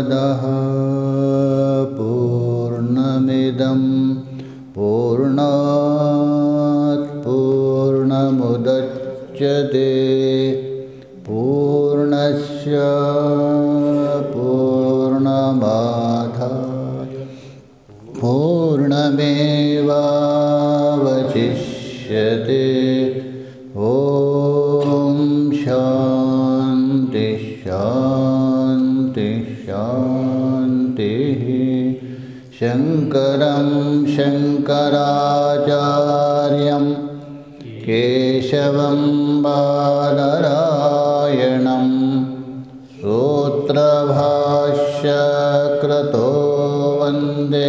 पूर्णमदः पूर्णमिदं पूर्णात् पूर्णमुदच्यते पूर्णस्य पूर्णमादाय पूर्णमेवावशिष्यते। ॐ शान्ति शान्ति शान्तिः। शङ्करं शङ्कराचार्यं केशवं बादरायणं सूत्रभाष्यकृतो वन्दे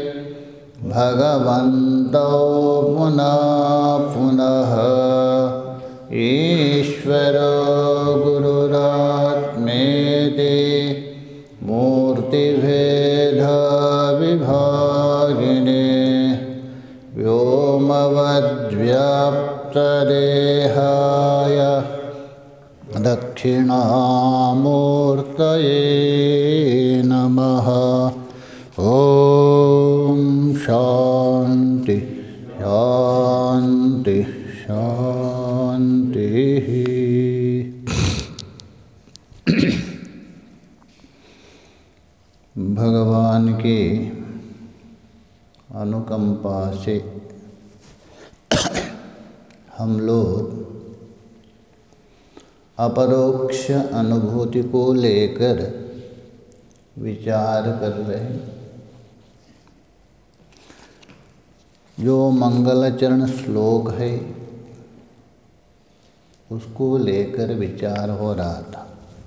भगवन्तौ पुनः पुनः। ईश्वरो गुरुरात्मेति मूर्तिभेदविभागिने व्योमवद्व्याप्तदेहाय दक्षिणामूर्तये नमः। ॐ शान्ति शान्ति शान्तिः। भगवान की अनुकंपा से हम लोग अपरोक्ष अनुभूति को लेकर विचार कर रहे हैं। जो मंगलाचरण श्लोक है उसको लेकर विचार हो रहा था।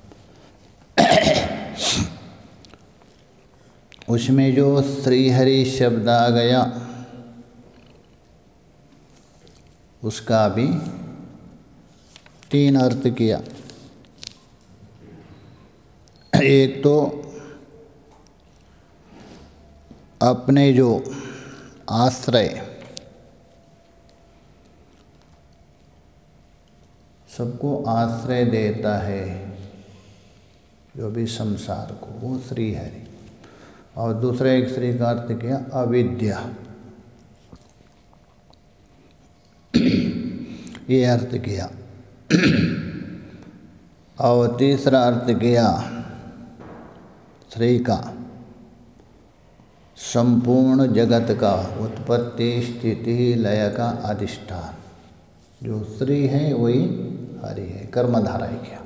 उसमें जो श्रीहरि शब्द आ गया उसका भी 3 अर्थ किया। एक तो अपने जो आश्रय सबको आश्रय देता है, जो भी संसार को, वो श्री हरि। और दूसरा एक श्री का अर्थ किया अविद्या, ये अर्थ किया। और तीसरा अर्थ किया श्री का संपूर्ण जगत का उत्पत्ति स्थिति लय का अधिष्ठान। जो श्री है वही हरि है, कर्मधारा ही किया।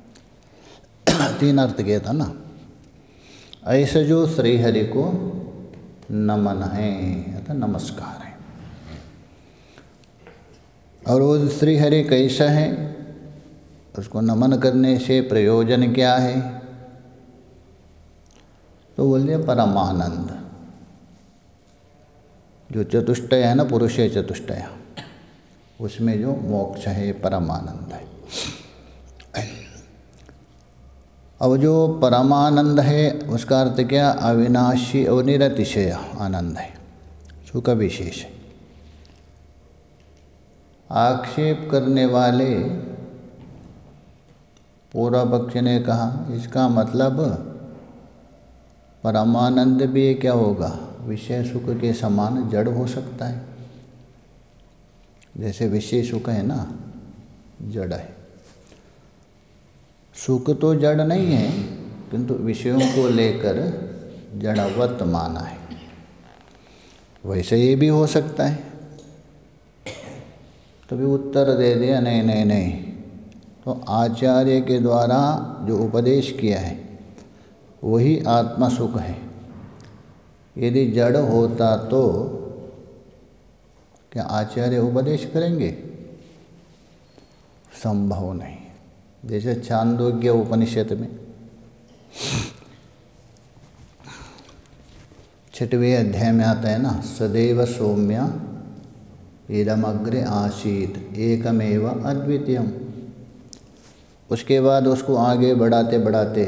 3 अर्थ किया था ना। ऐसे जो श्री हरि को नमन है अर्थात नमस्कार है। और वो श्री हरि कैसा है, उसको नमन करने से प्रयोजन क्या है, तो बोलिए परमानंद। जो चतुष्टय है ना, पुरुषे चतुष्टय, उसमें जो मोक्ष है परमानंद है। अब जो परमानंद है उसका अर्थ क्या, अविनाशी और निरतिशय आनंद है, सुख विशेष है। आक्षेप करने वाले पूर्व पक्ष ने कहा इसका मतलब परमानंद भी क्या होगा, विषय सुख के समान जड़ हो सकता है। जैसे विषय सुख है ना, जड़ है। सुख तो जड़ नहीं है, किंतु विषयों को लेकर जड़वत माना है। वैसे ये भी हो सकता है। तभी उत्तर दे दिया नहीं नहीं नहीं, तो आचार्य के द्वारा जो उपदेश किया है वही आत्मा सुख है। यदि जड़ होता तो क्या आचार्य उपदेश करेंगे? संभव नहीं। जैसे छांदोग्य उपनिषद में 6वें अध्याय में आता है ना, सदैव सौम्य इदमग्रे आसीत एकमेव अद्वितीयम। उसके बाद उसको आगे बढ़ाते बढ़ाते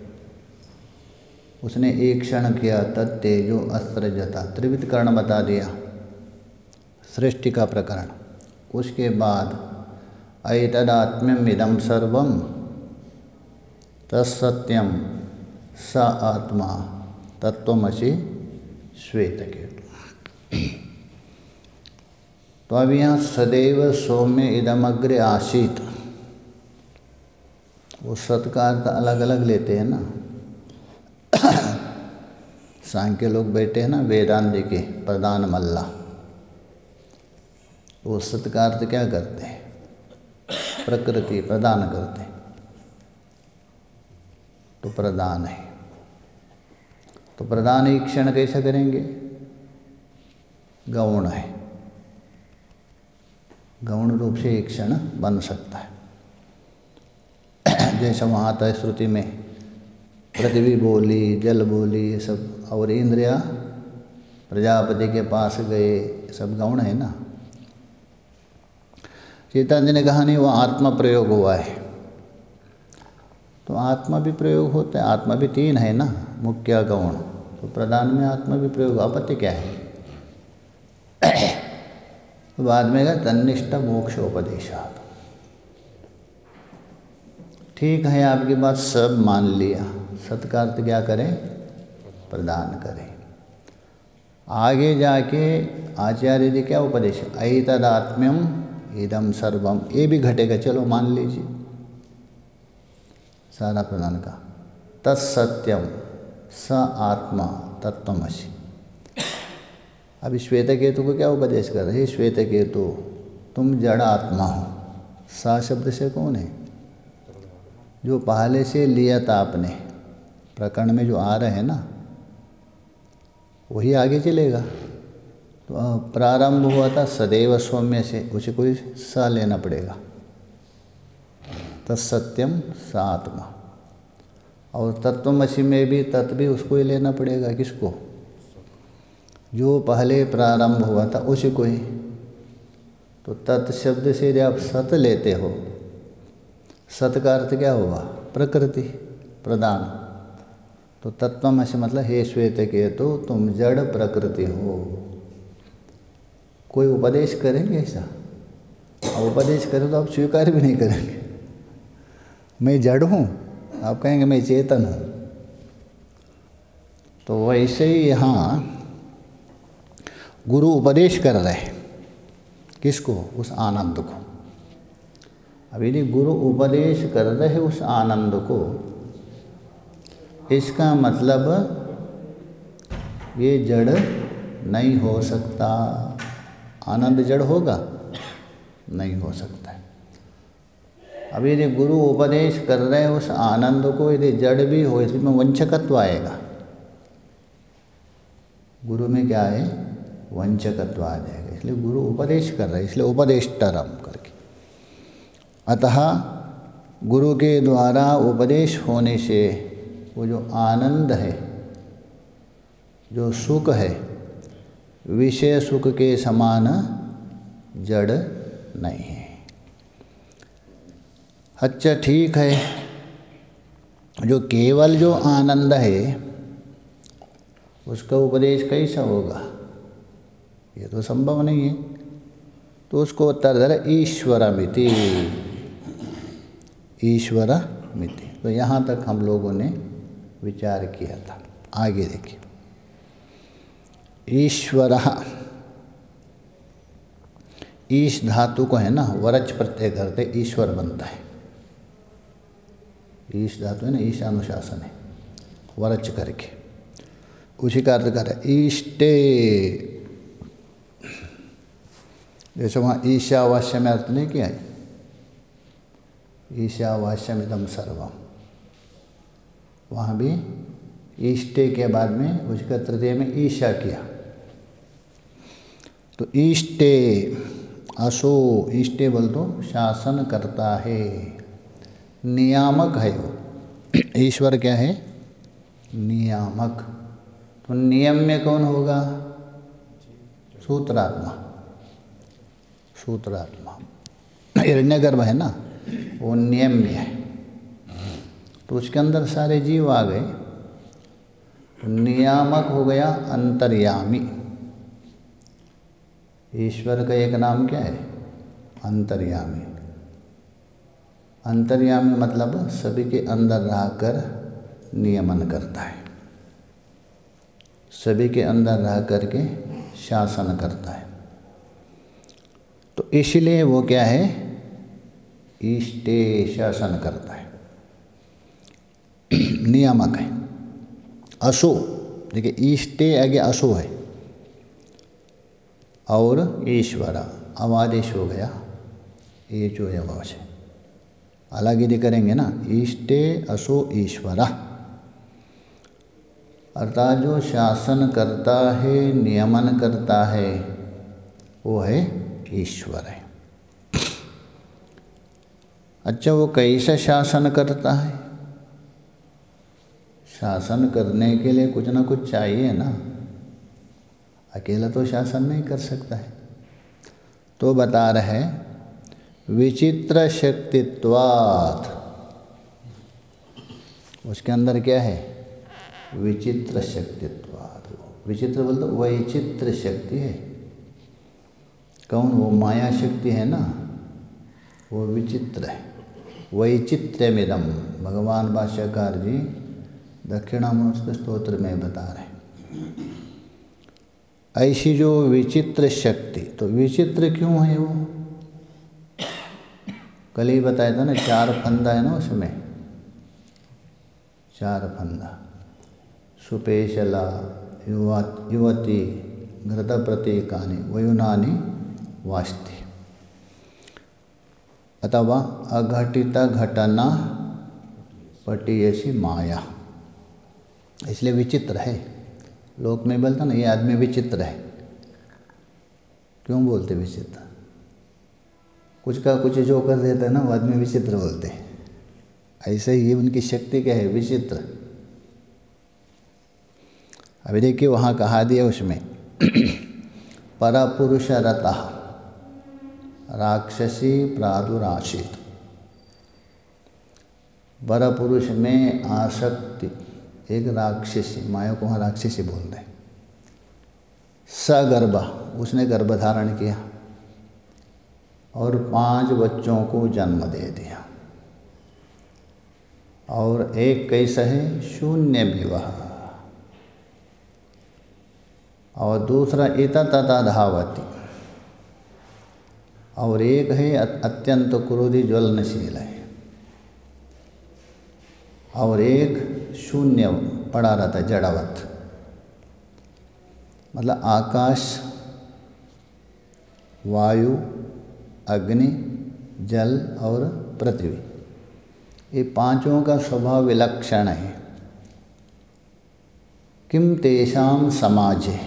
उसने एक क्षण किया तत्तेजो अस्त्रजता, त्रिविध कर्ण बता दिया, सृष्टि का प्रकरण। उसके बाद ऐतदात्म्यम इदं सर्वं तत्सत्यम स आत्मा तत्त्वमसि श्वेतकेतु। तो अब यहाँ सदैव सौम्य इदमग्रे आसीत, वो सत का अर्थ अलग अलग लेते हैं ना। सांख्य लोग बैठे हैं ना वेदांत के प्रधान मल्ला, वो सत का अर्थ क्या करते हैं? प्रकृति प्रदान करते हैं, तो प्रदान है। तो प्रदान ईक्षण कैसे करेंगे? गौण है, गौण रूप से ईक्षण बन सकता है। जैसे वहाँ आता है श्रुति में पृथ्वी बोली, जल बोली, ये सब, और इंद्रिया प्रजापति के पास गए, सब गौण है ना। चेतन जी ने कहा नहीं, वो आत्मा प्रयोग हुआ है। तो आत्मा भी प्रयोग होता है, आत्मा भी तीन है ना, मुख्य गौण। तो प्रधान में आत्मा भी प्रयोग, आपत्ति क्या है? तो बाद में कहा तन्निष्ठ मोक्षोपदेशात्। ठीक है, आपकी बात सब मान लिया। सत्कार्थ क्या करें? प्रदान करें। आगे जाके आचार्य जी क्या उपदेश? ऐतदात्म्यम इदम सर्वम, ये भी घटेगा, चलो मान लीजिए, सारा प्रदान का। तत्सत्यम स आत्मा तत्त्वमसि। अभी श्वेतकेतु को क्या उपदेश कर रहे? श्वेतकेतु तुम जड़ आत्मा हो। सा शब्द से कौन है? जो पहले से लिया था आपने, प्रकरण में जो आ रहे हैं ना, वही आगे चलेगा। तो प्रारंभ हुआ था सदैव सौम्य से, उसे कोई सा लेना पड़ेगा। तत्सत्यम स आत्मा। और तत्त्वमसि में भी तत् भी उसको ही लेना पड़ेगा। किसको? जो पहले प्रारंभ हुआ था उसी को ही। तो तत् शब्द से जब आप सत लेते हो, सत का अर्थ क्या हुआ? प्रकृति प्रदान। तो तत्त्वमसि मतलब हे श्वेतकेतु तुम जड़ प्रकृति हो। कोई उपदेश करेंगे ऐसा? अब उपदेश करें तो आप स्वीकार भी नहीं करेंगे। मैं जड़ हूँ, आप कहेंगे मैं चेतन हूँ। तो वैसे ही यहाँ गुरु उपदेश कर रहे हैं। किसको? उस आनंद को। अब यदि गुरु उपदेश कर रहे हैं उस आनंद को, इसका मतलब ये जड़ नहीं हो सकता। आनंद जड़ होगा? नहीं हो सकता है। अब यदि गुरु उपदेश कर रहे हैं उस आनंद को, यदि जड़ भी हो, इसमें वंचकत्व आएगा। गुरु में क्या है? वंचकत्व आ जाएगा। इसलिए गुरु उपदेश कर रहे हैं, इसलिए उपदेष्टरम करके। अतः गुरु के द्वारा उपदेश होने से वो जो आनंद है, जो सुख है, विषय सुख के समान जड़ नहीं है। अच्छा ठीक है, जो केवल जो आनंद है उसका उपदेश कैसा होगा? ये तो संभव नहीं है। तो उसको उत्तर दे रहा ईश्वरमिति, ईश्वरमिति। तो यहाँ तक हम लोगों ने विचार किया था। आगे देखिए, ईश्वरः, ईश धातु को है ना वरच प्रत्यय करते ईश्वर बनता है। ईश धातु है ना, ईशानुशासन है, वरच करके उसी का अर्थ कर ईष्टे। जैसे वहाँ ईशावास्य में अर्थ नहीं किया है, ईशावास्यमिदं सर्वम, वहाँ भी ईष्टे के बाद में उसका तृतीय में ईशा किया। तो ईष्टे असो, ईष्टे बोल तो शासन करता है, नियामक है वो। ईश्वर क्या है? नियामक। तो नियम में कौन होगा? सूत्रात्मा। सूत्रात्मा हिरण्यगर्भ है ना, वो नियम में है। तो उसके अंदर सारे जीव आ गए। तो नियामक हो गया अंतर्यामी। ईश्वर का एक नाम क्या है? अंतर्यामी। अंतर्यामी मतलब सभी के अंदर रहकर नियमन करता है, सभी के अंदर रह करके शासन करता है। तो इसलिए वो क्या है, इष्टे शासन करता है, नियामक है। असो, देखिए इष्टे आगे असो है और ईश्वरा अवादेश हो गया, ये जो है वाच है, अलग ही करेंगे ना, इष्टे असो ईश्वरा, अर्थात जो शासन करता है, नियमन करता है, वो है ईश्वर है। अच्छा, वो कैसा शासन करता है? शासन करने के लिए कुछ ना कुछ चाहिए ना, अकेला तो शासन नहीं कर सकता है। तो बता रहे हैं विचित्र शक्तित्वात्, उसके अंदर क्या है, विचित्र शक्तित्वात्। विचित्र बोलते वैचित्र शक्ति है। कौन? वो माया शक्ति है ना, वो विचित्र है। वैचित्र्यमिदं, भगवान भाष्यकार जी दक्षिणामूर्त स्तोत्र में बता रहे हैं। ऐसी जो विचित्र शक्ति, तो विचित्र क्यों है वो? कल ही बताया था ना, 4 फंदा है ना उसमें, 4 फंदा, सुपेशला, युवती, घृतप्रतीकानि, वयुनानि वास्ति, अथवा अघटित घटना पटीयसी माया। इसलिए विचित्र है। लोक में बोलता ना, ये आदमी विचित्र है। क्यों बोलते विचित्र? कुछ का कुछ जो कर देता है ना, वो आदमी विचित्र बोलते हैं। ऐसे ही उनकी शक्ति क्या है, विचित्र। अभी देखिए वहाँ कहा दिया उसमें परपुरुष रतः राक्षसी प्रादुराशित, पर पुरुष में आसक्ति, एक राक्षसी, माया को वहाँ राक्षसी बोल रहे। सगर्भा, उसने गर्भ धारण किया और 5 बच्चों को जन्म दे दिया। और एक कैसा है, शून्य विवाह, और दूसरा इता तथा धावती, और एक है अत्यंत क्रोधी ज्वलनशील है, और एक शून्य पड़ा रहता है, जड़वत। मतलब आकाश, वायु, अग्नि, जल और पृथ्वी, ये 5 का स्वभाव विलक्षण है। किम तेषां समाजे,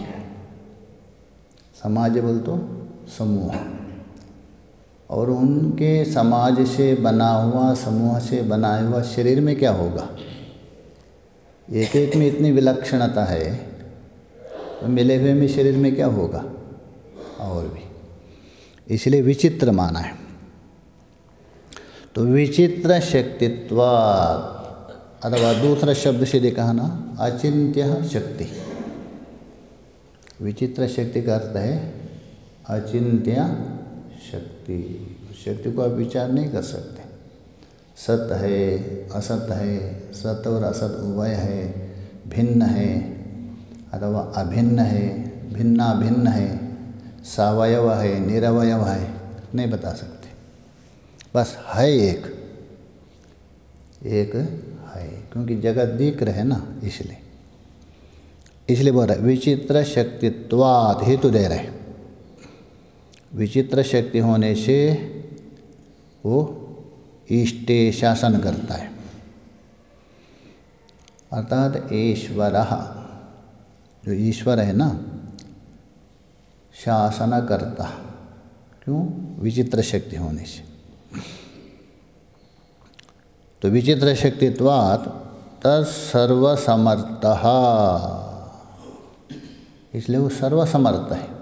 समाज बोल तो समूह, और उनके समाज से बना हुआ, समूह से बना हुआ शरीर में क्या होगा? एक एक में इतनी विलक्षणता है, तो मिले हुए में शरीर में क्या होगा? और भी, इसलिए विचित्र माना है। तो विचित्र शक्तित्वात्, अथवा दूसरा शब्द से कहा ना, अचिंत्य शक्ति। विचित्र शक्ति का अर्थ है अचिंत्य शक्ति। शक्ति को आप विचार नहीं कर सकते। सत है, असत है, सत और असत उभय है, भिन्न है अथवा अभिन्न है, भिन्ना भिन्न है, सावयव है, निरवयव है, नहीं बता सकते। बस है एक है, क्योंकि जगत दिख रहे ना, इसलिए बोल रहे विचित्र शक्तित्वात्, हेतु दे रहे। विचित्र शक्ति होने से वो इष्टे शासन करता है, अर्थात ईश्वरः, जो ईश्वर है ना, शासन करता। क्यों? विचित्र शक्ति होने से। तो विचित्र शक्तित्वात् तत्सर्वसमर्थः, इसलिए वो सर्वसमर्थ है।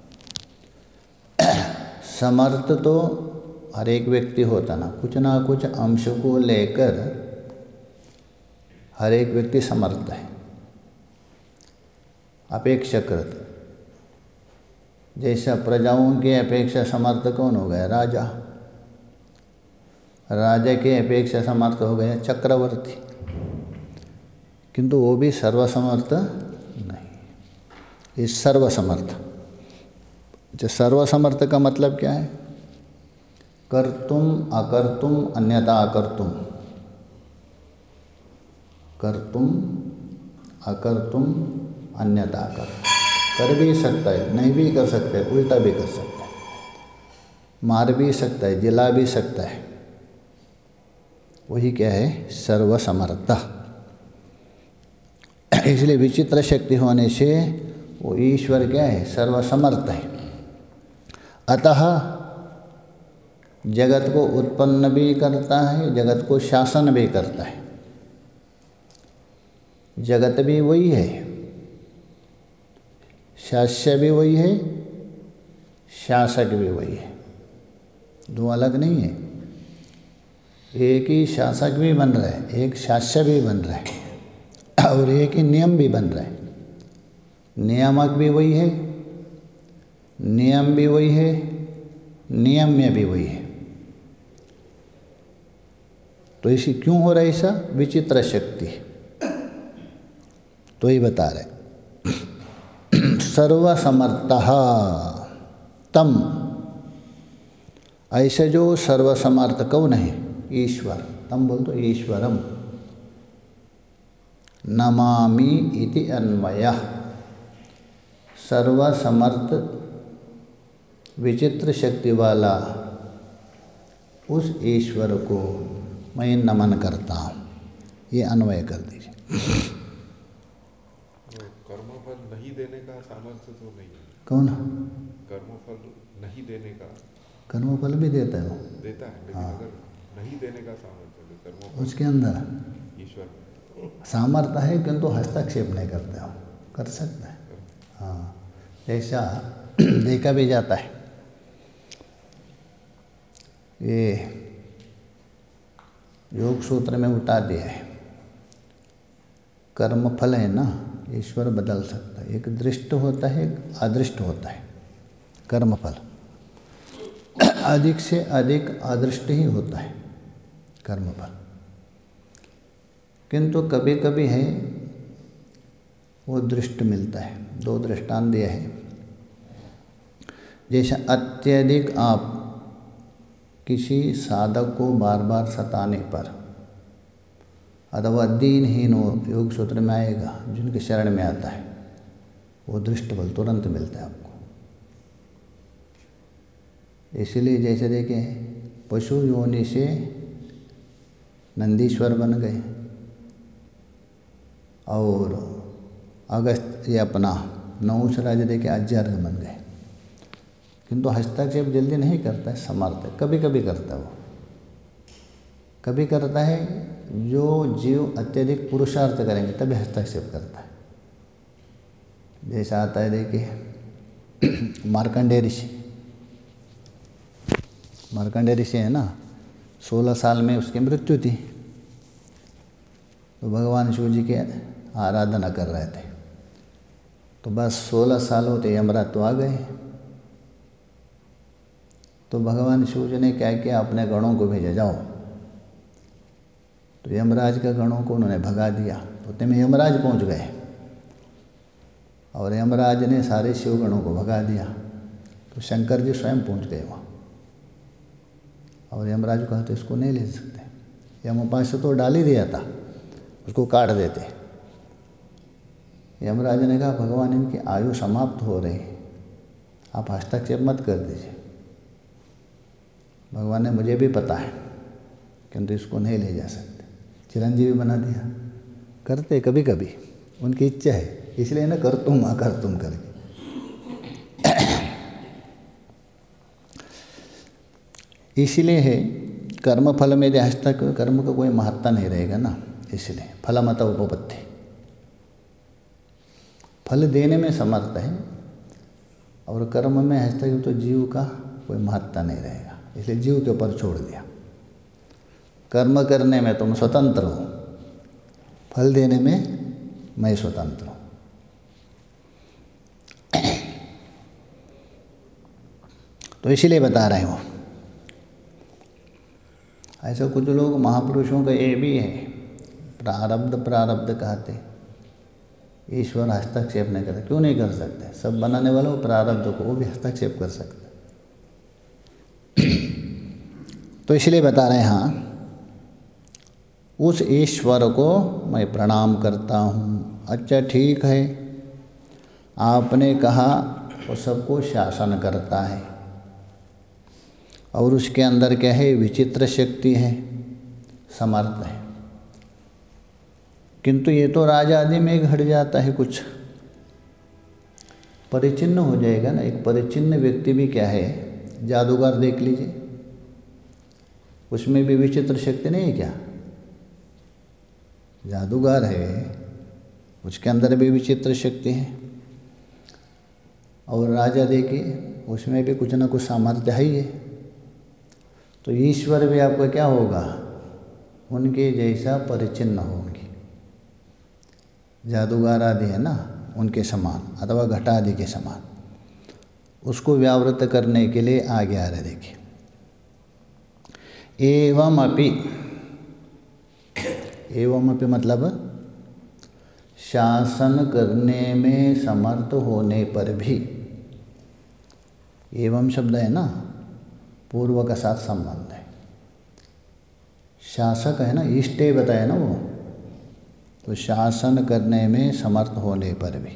समर्थ तो हर एक व्यक्ति होता ना कुछ अंश को लेकर हर एक व्यक्ति समर्थ है, अपेक्षाकृत। जैसा प्रजाओं के अपेक्षा समर्थ कौन हो गया? राजा। राजा के अपेक्षा समर्थ हो गया चक्रवर्ती। किंतु वो भी सर्वसमर्थ नहीं। ये सर्वसमर्थ, जो सर्वसमर्थ का मतलब क्या है? कर्तुम अकर्तुम अन्यथा अकर्तुम, कर्तुम अकर्तुम अन्यथा अकर्तुम। कर भी सकता है, नहीं भी कर सकता है, उल्टा भी कर सकता है, मार भी सकता है, जिला भी सकता है। वही क्या है? सर्वसमर्थ। इसलिए विचित्र शक्ति होने से वो ईश्वर क्या है? सर्वसमर्थ है। अतः जगत को उत्पन्न भी करता है, जगत को शासन भी करता है। जगत भी वही है, शास्य भी वही है, शासक भी वही है, दो अलग नहीं है। एक ही शासक भी बन रहा है, एक शास्य भी बन रहा है, और एक ही नियम भी बन रहा है। नियामक भी वही है, नियम भी वही है, नियम्य भी वही है। तो इसी क्यों हो रहा है ऐसा? विचित्र शक्ति। तो ही बता रहे सर्वसमर्थः तम, ऐसे जो सर्वसमर्थ कौन है? ईश्वर। तम बोल तो ईश्वरम नमामि इति अन्वयः। सर्वसमर्थ विचित्र शक्ति वाला उस ईश्वर को मैं नमन करता हूँ। ये अन्वय कर दीजिए। कर्मफल नहीं देने का सामर्थ्य तो नहीं है। कौन? कर्मफल नहीं देने का। कर्मफल भी देता है वो, देता है, लेकिन अगर नहीं देने का सामर्थ्य तो कर्मफल उसके अंदर ईश्वर सामर्थ्य है, किंतु हस्तक्षेप नहीं करते हो। कर सकता है, हाँ। ऐसा देखा भी जाता है। ये योग सूत्र में उठा दिया है, कर्मफल है ना, ईश्वर बदल सकता है। एक दृष्ट होता है, एक अदृष्ट होता है। कर्मफल अधिक से अधिक अदृष्ट ही होता है कर्मफल, किंतु कभी कभी है वो दृष्ट मिलता है। दो दृष्टांत दिए हैं। जैसे अत्यधिक आप किसी साधक को बार बार सताने पर, अथवा दीनहीन हो, योग सूत्र में आएगा, जिनके शरण में आता है, वो दृष्ट बल तुरंत मिलता है आपको। इसीलिए जैसे देखें, पशु योनि से नंदीश्वर बन गए, और अगस्त ये अपना नहुष राजा देखे आज्यार्घ बन गए। किंतु हस्तक्षेप जल्दी नहीं करता है, समर्थ है। कभी कभी करता है वो, कभी करता है। जो जीव अत्यधिक पुरुषार्थ करेंगे तभी हस्तक्षेप करता है। जैसा आता है देखिए मार्कंडेय ऋषि, मार्कंडेय ऋषि है ना, 16 साल में उसकी मृत्यु थी। तो भगवान शिव जी के आराधना कर रहे थे, तो बस 16 साल होते यमराज तो आ गए। तो भगवान शिव जी ने क्या किया? अपने गणों को भेजा, जाओ। तो यमराज के गणों को उन्होंने भगा दिया। तो उतने में यमराज पहुंच गए, और यमराज ने सारे शिवगणों को भगा दिया। तो शंकर जी स्वयं पहुंच गए वहाँ, और यमराज को कहा तो इसको नहीं ले सकते। यमपाश से तो डाल ही दिया था, उसको काट देते। यमराज ने कहा भगवान इनकी आयु समाप्त हो रही, आप हस्तक्षेप मत कर दीजिए। भगवान ने मुझे भी पता है, किंतु इसको नहीं ले जा सकते। चिरंजीवी बना दिया। करते कभी कभी, उनकी इच्छा है, इसलिए ना कर तुम करके। इसीलिए है कर्म फल में यदि हस्तक्षेप, कर्म का कोई महत्ता नहीं रहेगा ना, इसलिए फलमत उपपत्ति, फल देने में समर्थ है, और कर्म में हस्तक्षेप तो जीव का कोई महत्ता नहीं रहेगा, इसलिए जीव के ऊपर छोड़ दिया। कर्म करने में तुम स्वतंत्र हो, फल देने में मैं स्वतंत्र हूँ। तो इसीलिए बता रहे हो। ऐसा कुछ लोग महापुरुषों का ये भी है, प्रारब्ध प्रारब्ध कहते, ईश्वर हस्तक्षेप नहीं करते। क्यों नहीं कर सकते? सब बनाने वाले वो प्रारब्ध को वो भी हस्तक्षेप कर सकते। तो इसलिए बता रहे हैं, हाँ, उस ईश्वर को मैं प्रणाम करता हूँ। अच्छा ठीक है, आपने कहा वो सबको शासन करता है और उसके अंदर क्या है? विचित्र शक्ति है, समर्थ है। किंतु ये तो राजा आदि में घट जाता है, कुछ परिचिन्न हो जाएगा ना। एक परिचिन्न व्यक्ति भी क्या है? जादूगर देख लीजिए, उसमें भी विचित्र शक्ति नहीं है क्या? जादूगर है, उसके अंदर भी विचित्र शक्ति है। और राजा देखिए, उसमें भी कुछ ना कुछ सामर्थ्य है ही है। तो ईश्वर भी आपका क्या होगा? उनके जैसा परिचिन्न होंगे। जादूगर आदि है ना, उनके समान अथवा घटा आदि के समान उसको व्यावृत करने के लिए आगे आ रहे। देखिए, एवमपि, एवमपि मतलब शासन करने में समर्थ होने पर भी। एवं शब्द है ना, पूर्व का साथ संबंध है। शासक है ना, इष्टे बताया ना वो, तो शासन करने में समर्थ होने पर भी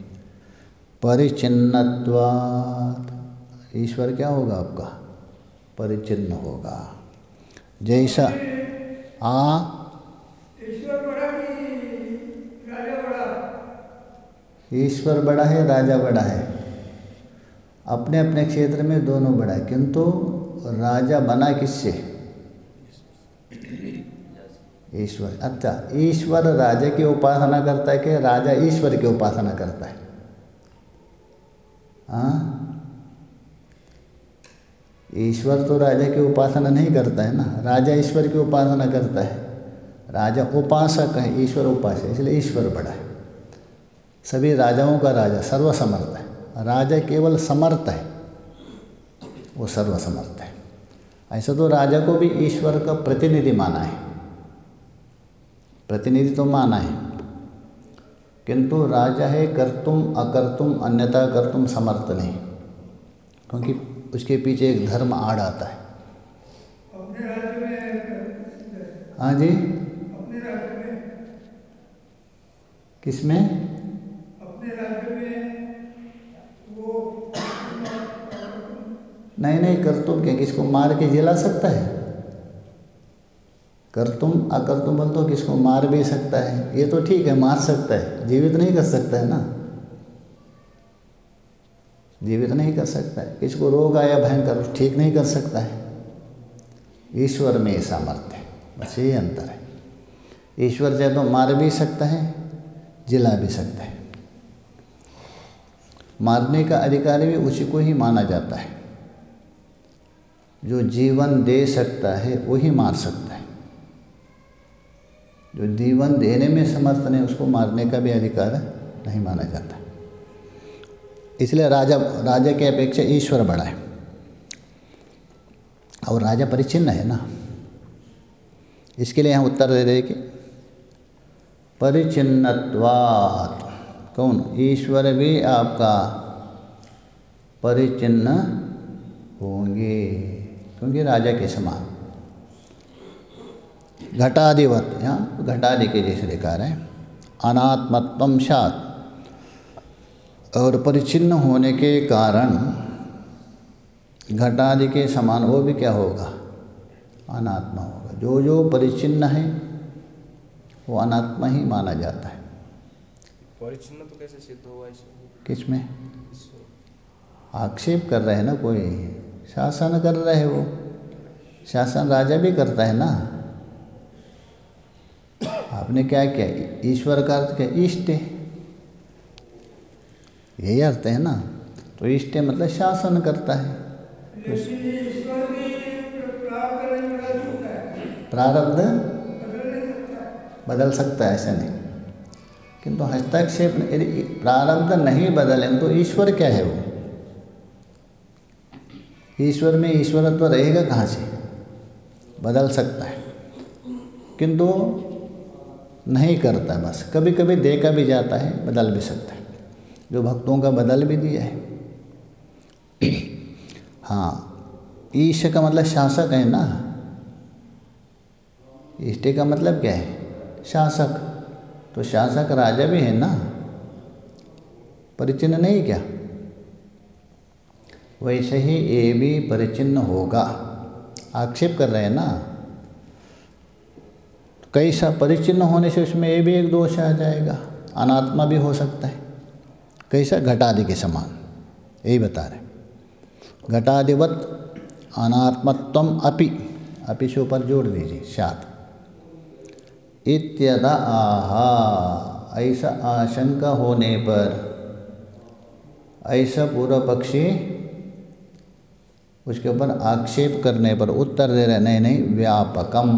परिचिन्नत्वात्, ईश्वर क्या होगा आपका? परिचिन्न होगा। जैसा ईश्वर बड़ा कि राजा बड़ा? ईश्वर बड़ा है, राजा बड़ा है, अपने अपने क्षेत्र में दोनों बड़ा है। किंतु राजा बना किससे? ईश्वर। अच्छा, ईश्वर राजा की उपासना करता है कि राजा ईश्वर की उपासना करता है? हाँ, ईश्वर तो राजा की उपासना नहीं करता है ना, राजा ईश्वर की उपासना करता है। राजा उपासक है, ईश्वर उपासक, इसलिए ईश्वर बड़ा है। सभी राजाओं का राजा सर्वसमर्थ है, राजा केवल समर्थ है, वो सर्वसमर्थ है। ऐसा तो राजा को भी ईश्वर का प्रतिनिधि माना है, प्रतिनिधि तो माना है, किंतु राजा है कर्तुम अकर्तुम अन्यथा कर्तुम समर्थ नहीं, क्योंकि उसके पीछे एक धर्म आड़ आता है। अपने राज्य में? हाँ जी, अपने राज्य में? किस में? अपने राज्य में वो नहीं नहीं, कर्तुम क्या किसको मार के जिला सकता है? कर्तुम अकर्तुम बोल तो किसको मार भी सकता है, ये तो ठीक है, मार सकता है, जीवित नहीं कर सकता है ना, जीवित नहीं कर सकता है। किसको रोग आया भयंकर, ठीक नहीं कर सकता है। ईश्वर में ये सामर्थ्य है, बस यही अंतर है। ईश्वर चाहे तो मार भी सकता है, जिला भी सकता है। मारने का अधिकार भी उसी को ही माना जाता है। जो जीवन दे सकता है वही मार सकता है, जो जीवन देने में समर्थ नहीं उसको मारने का भी अधिकार नहीं माना जाता। इसलिए राजा के अपेक्षा ईश्वर बड़ा है, और राजा परिचिन्न है ना। इसके लिए यहाँ उत्तर दे रहे कि परिचिन्नत्वात्, कौन? ईश्वर भी आपका परिचिन्न होंगे, क्योंकि राजा के समान। घटादिवत, यहाँ घटादि के जैसे लिखा है, अनात्मत्वं स्यात्, और परिचिन्न होने के कारण घटादि के समान वो भी क्या होगा? अनात्मा होगा। जो जो परिचिन्न है वो अनात्मा ही माना जाता है। परिचिन्न तो कैसे सिद्ध होगा ईश्वर? किसमें? आक्षेप कर रहे हैं ना, कोई शासन कर रहे है, वो शासन राजा भी करता है ना। आपने क्या किया? ईश्वर का अर्थ क्या? इष्ट, यही अर्थ है ना। तो इष्ट मतलब शासन करता है। प्रारब्ध बदल सकता है, ऐसा नहीं, किंतु हस्तक्षेप, यदि प्रारब्ध नहीं बदले तो ईश्वर क्या है? वो ईश्वर में ईश्वरत्व रहेगा कहाँ से? बदल सकता है, किंतु नहीं करता, बस कभी कभी देखा भी जाता है, बदल भी सकता है, जो भक्तों का बदल भी दिया है। हाँ, ईश का मतलब शासक है ना, इष्टे का मतलब क्या है? शासक। तो शासक राजा भी है ना, परिचिन्न नहीं क्या? वैसे ही ये भी परिचिन्न होगा। आक्षेप कर रहे हैं ना, कैसा परिचिन्न होने से उसमें ये भी एक दोष आ जाएगा, अनात्मा भी हो सकता है। कैसा? घटादि के समान, यही बता रहे। घटादिवत अनात्मत्वम अपि से ऊपर जोड़ दीजिए साथ। इत्यदा आहा, ऐसा आशंका होने पर, ऐसा पूर्व पक्षी उसके ऊपर आक्षेप करने पर उत्तर दे रहे, नहीं व्यापकम,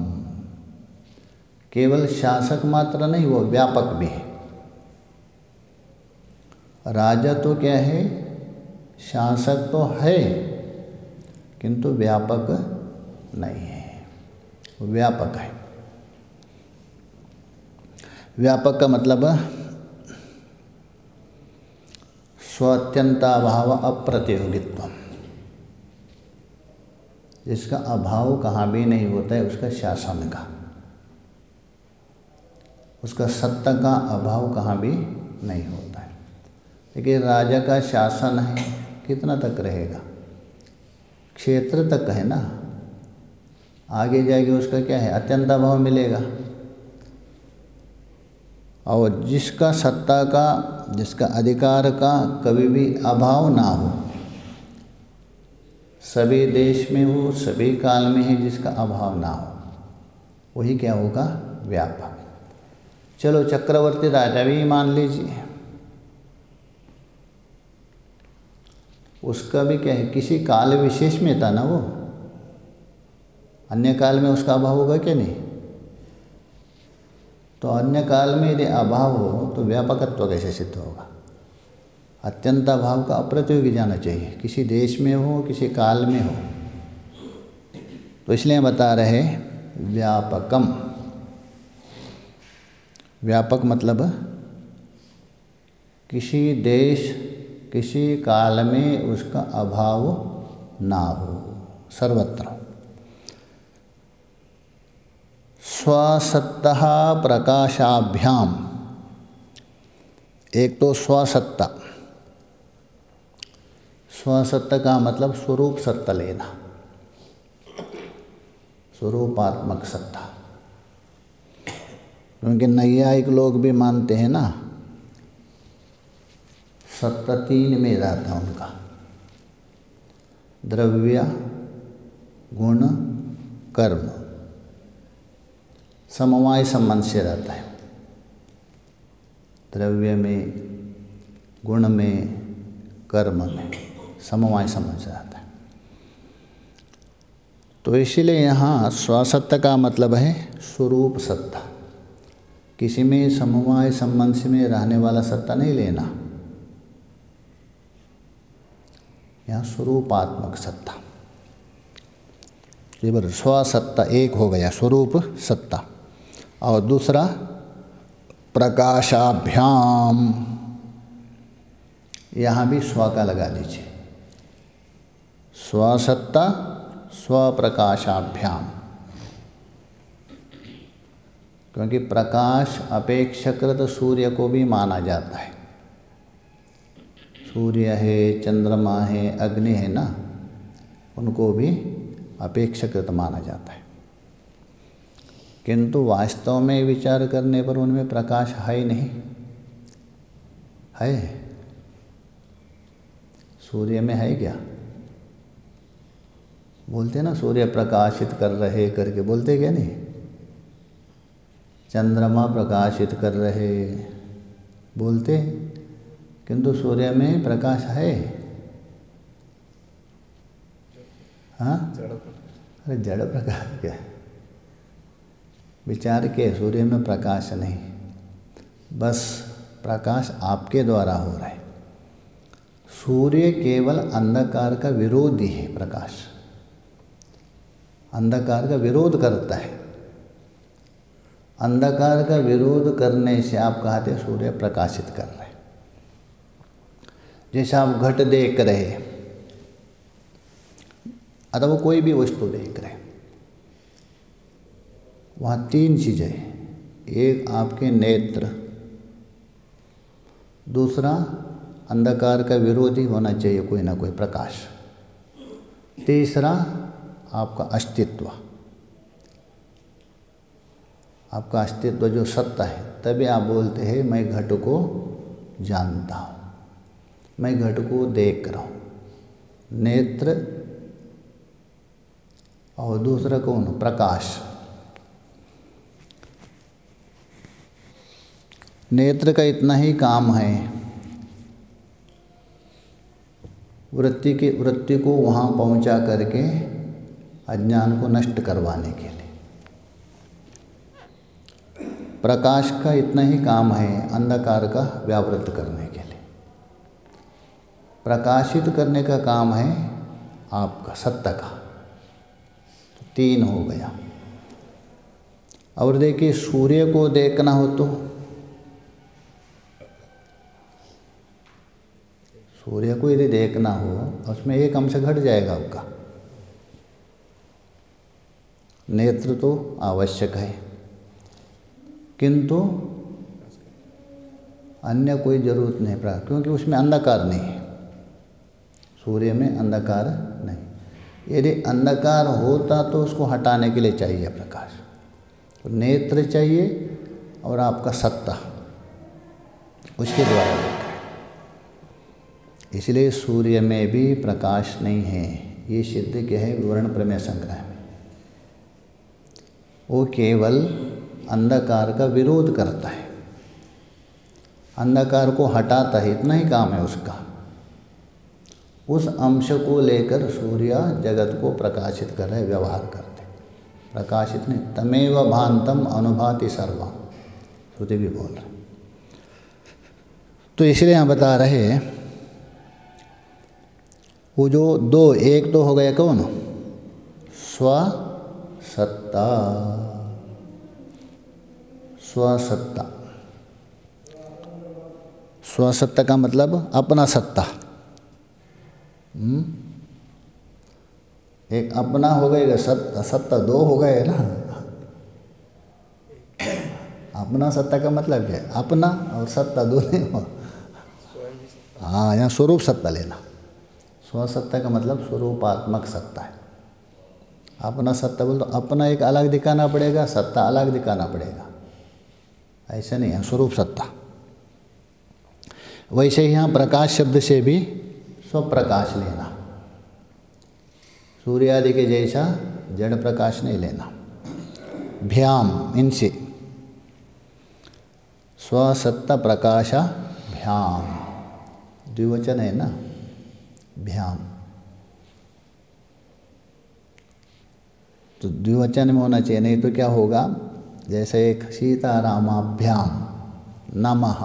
केवल शासक मात्र नहीं, वो व्यापक भी है। राजा तो क्या है? शासक तो है, किंतु व्यापक नहीं है, वो व्यापक है। व्यापक का मतलब स्वात्यंताभाव अप्रतियोगित्व, जिसका अभाव कहाँ भी नहीं होता है, उसका शासन का, उसका सत्ता का अभाव कहाँ भी नहीं होता है। लेकिन राजा का शासन है, कितना तक रहेगा? क्षेत्र तक है ना, आगे जाके उसका क्या है? अत्यंत अभाव मिलेगा। और जिसका सत्ता का, जिसका अधिकार का कभी भी अभाव ना हो, सभी देश में हो, सभी काल में है, जिसका अभाव ना हो, वही क्या होगा? व्यापक। चलो चक्रवर्ती राजा भी मान लीजिए, उसका भी क्या है? किसी काल विशेष में था ना वो, अन्य काल में उसका अभाव होगा क्या? नहीं। तो अन्य काल में यदि अभाव हो तो व्यापकत्व कैसे सिद्ध होगा? अत्यंत अभाव का अप्रतियोगी जाना चाहिए, किसी देश में हो, किसी काल में हो। तो इसलिए बता रहे व्यापकम। व्यापक मतलब किसी देश, किसी काल में उसका अभाव ना हो, सर्वत्र। स्वसत्ता प्रकाशाभ्याम, एक तो स्वसत्ता, स्वसत्ता का मतलब स्वरूप सत्ता लेना, स्वरूपात्मक सत्ता। क्योंकि नैयायिक लोग भी मानते हैं ना, सत्ता तीन में रहता उनका, द्रव्य, गुण, कर्म, समवाय संबंध से रहता है। द्रव्य में, गुण में, कर्म में समवाय संबंध से रहता है। तो इसीलिए यहाँ स्वसत्ता का मतलब है स्वरूप सत्ता, किसी में समवाय संबंध से में रहने वाला सत्ता नहीं लेना, यहाँ स्वरूपात्मक सत्ता। स्वसत्ता एक हो गया, स्वरूप सत्ता। और दूसरा प्रकाशाभ्याम, यहाँ भी स्व का लगा दीजिए, स्वसत्ता स्वप्रकाशाभ्याम। क्योंकि प्रकाश अपेक्षाकृत सूर्य को भी माना जाता है। सूर्य है, चंद्रमा है, अग्नि है ना, उनको भी अपेक्षाकृत माना जाता है, किंतु वास्तव में विचार करने पर उनमें प्रकाश है ही नहीं। है? सूर्य में है क्या? बोलते ना सूर्य प्रकाशित कर रहे करके, बोलते क्या नहीं? चंद्रमा प्रकाशित कर रहे बोलते, किंतु सूर्य में प्रकाश है। हाँ, अरे जड़ प्रकाश क्या? विचार के सूर्य में प्रकाश नहीं, बस प्रकाश आपके द्वारा हो रहा है। सूर्य केवल अंधकार का विरोधी है। प्रकाश अंधकार का विरोध करता है, अंधकार का विरोध करने से आप कहते सूर्य प्रकाशित कर रहे। जैसे आप घट देख रहे अथवा कोई भी वस्तु देख रहे, वहाँ तीन चीज़ें हैं। एक आपके नेत्र, दूसरा अंधकार का विरोधी होना चाहिए कोई ना कोई प्रकाश, तीसरा आपका अस्तित्व, आपका अस्तित्व जो सत्ता है। तभी आप बोलते हैं मैं घट को जानता हूँ, मैं घट को देख रहा हूँ। नेत्र और दूसरा कौन? प्रकाश। नेत्र का इतना ही काम है वृत्ति को वहाँ पहुँचा करके अज्ञान को नष्ट करवाने के लिए। प्रकाश का इतना ही काम है अंधकार का व्यावृत करने के लिए। प्रकाशित करने का काम है आपका सत्ता का। तो तीन हो गया। और देखिए सूर्य को देखना हो तो सूर्य को यदि देखना हो उसमें एक अंश घट जाएगा आपका। नेत्र तो आवश्यक है, किंतु अन्य कोई जरूरत नहीं पड़ा, क्योंकि उसमें अंधकार नहीं है। सूर्य में अंधकार नहीं। यदि अंधकार होता तो उसको हटाने के लिए चाहिए प्रकाश। तो नेत्र चाहिए और आपका सत्ता उसके द्वारा देखा। इसलिए सूर्य में भी प्रकाश नहीं है, ये सिद्ध क्या है विवरण प्रमेय संग्रह में। वो केवल अंधकार का विरोध करता है, अंधकार को हटाता है, इतना ही काम है उसका। उस अंश को लेकर सूर्य जगत को प्रकाशित कर रहे, व्यवहार करते। प्रकाशित नहीं, तमेव भांतम अनुभाति सर्वम, श्रुति भी बोल रहे। तो इसलिए हम बता रहे हैं वो जो दो, एक तो हो गया कौन? स्वसत्ता। स्वसत्ता, स्वसत्ता का मतलब अपना सत्ता। एक अपना हो गएगा, सत्ता, सत्ता दो हो गए ना। अपना सत्ता का मतलब क्या है? अपना और सत्ता दो नहीं हो। हाँ, यहाँ स्वरूप सत्ता लेना। स्वसत्ता का मतलब स्वरूपात्मक सत्ता है। अपना सत्ता बोल तो अपना एक अलग दिखाना पड़ेगा, सत्ता अलग दिखाना पड़ेगा, ऐसा नहीं है। स्वरूप सत्ता। वैसे ही यहाँ प्रकाश शब्द से भी स्वप्रकाश लेना, सूर्य आदि के जैसा जड़ प्रकाश नहीं लेना। भ्याम, इनसे स्वसत्ता प्रकाशा भ्याम, द्विवचन है ना, भ्याम। तो द्विवचन में होना चाहिए, नहीं तो क्या होगा? जैसे एक सीतारामाभ्याम नमः।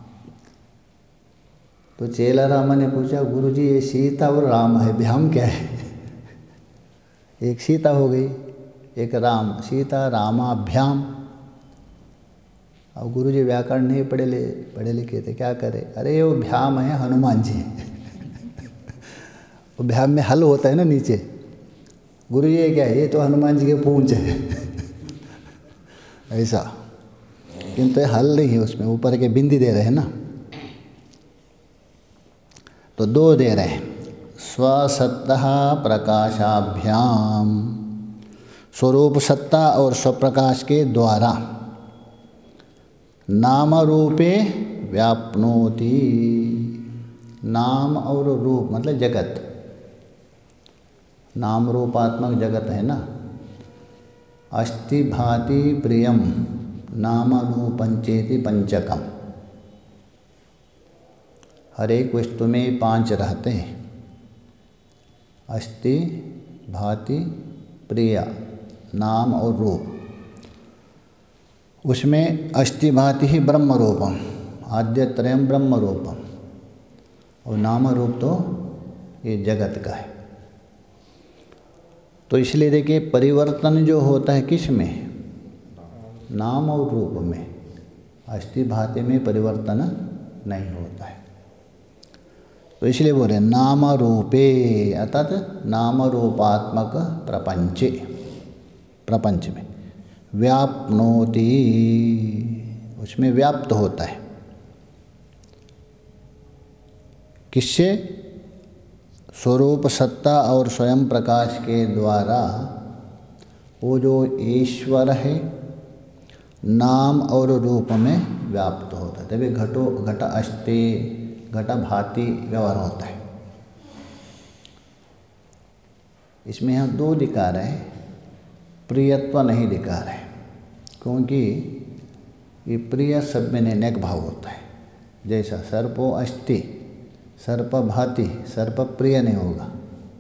तो चेला रामा ने पूछा, गुरुजी ये सीता और राम है, भ्याम क्या है? एक सीता हो गई, एक राम, सीता रामाभ्याम। अब गुरुजी व्याकरण नहीं पढ़े लिखे थे, क्या करे? अरे वो भ्याम है हनुमान जी। वो भ्याम में हल होता है ना नीचे। गुरुजी ये क्या है? ये तो हनुमान जी के पूंछ है। ऐसा, किंतु हल नहीं है उसमें, ऊपर के बिंदी दे रहे हैं ना। तो दो दे रहे हैं, स्वसत्ता प्रकाशाभ्याम, स्वरूप सत्ता और स्वप्रकाश के द्वारा नाम रूपे व्याप्नोति। नाम और रूप मतलब जगत, नाम रूपात्मक जगत है ना। अस्ति भाति प्रियम नाम रूपंचेति पंचकम। हर एक वस्तु में पांच रहते हैं, अस्ति भाति प्रिय नाम और रूप। उसमें अस्ति भाति ही ब्रह्म रूपम, आद्यत्रयम ब्रह्म रूपम, और नाम रूप तो ये जगत का है। तो इसलिए देखिए परिवर्तन जो होता है किस में? नाम और रूप में, अस्थि भाति में परिवर्तन नहीं होता है। तो इसलिए बोले नाम रूपे, अर्थात नाम रूपात्मक प्रपंच में व्याप्नोति, उसमें व्याप्त होता है। किससे? स्वरूप सत्ता और स्वयं प्रकाश के द्वारा वो जो ईश्वर है नाम और रूप में व्याप्त होता है, तभी घट अस्ति घट भाति व्यवहार होता है। इसमें हम दो दिखा रहे हैं, प्रियत्व नहीं दिखा रहे, क्योंकि ये प्रिय सब में नेक भाव होता है। जैसा सर्पो अस्ति, सर्प भाति, सर्प प्रिय नहीं होगा।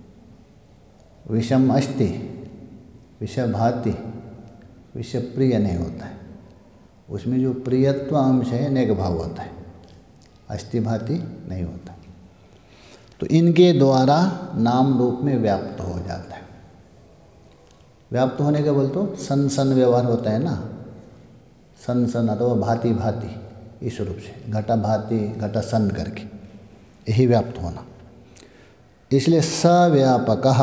विषम अस्ति, विष भाति, विष प्रिय नहीं होता है। उसमें जो प्रियत्व अंश है नेक भाव होता है, अस्ति भाति नहीं होता। तो इनके द्वारा नाम रूप में व्याप्त हो जाता है। व्याप्त होने का बोल तो सन सन व्यवहार होता है ना, सन सन अथवा भांति भांति, इस रूप से घटा भांति घटा सन करके यही व्याप्त होना। इसलिए सव्यापकः,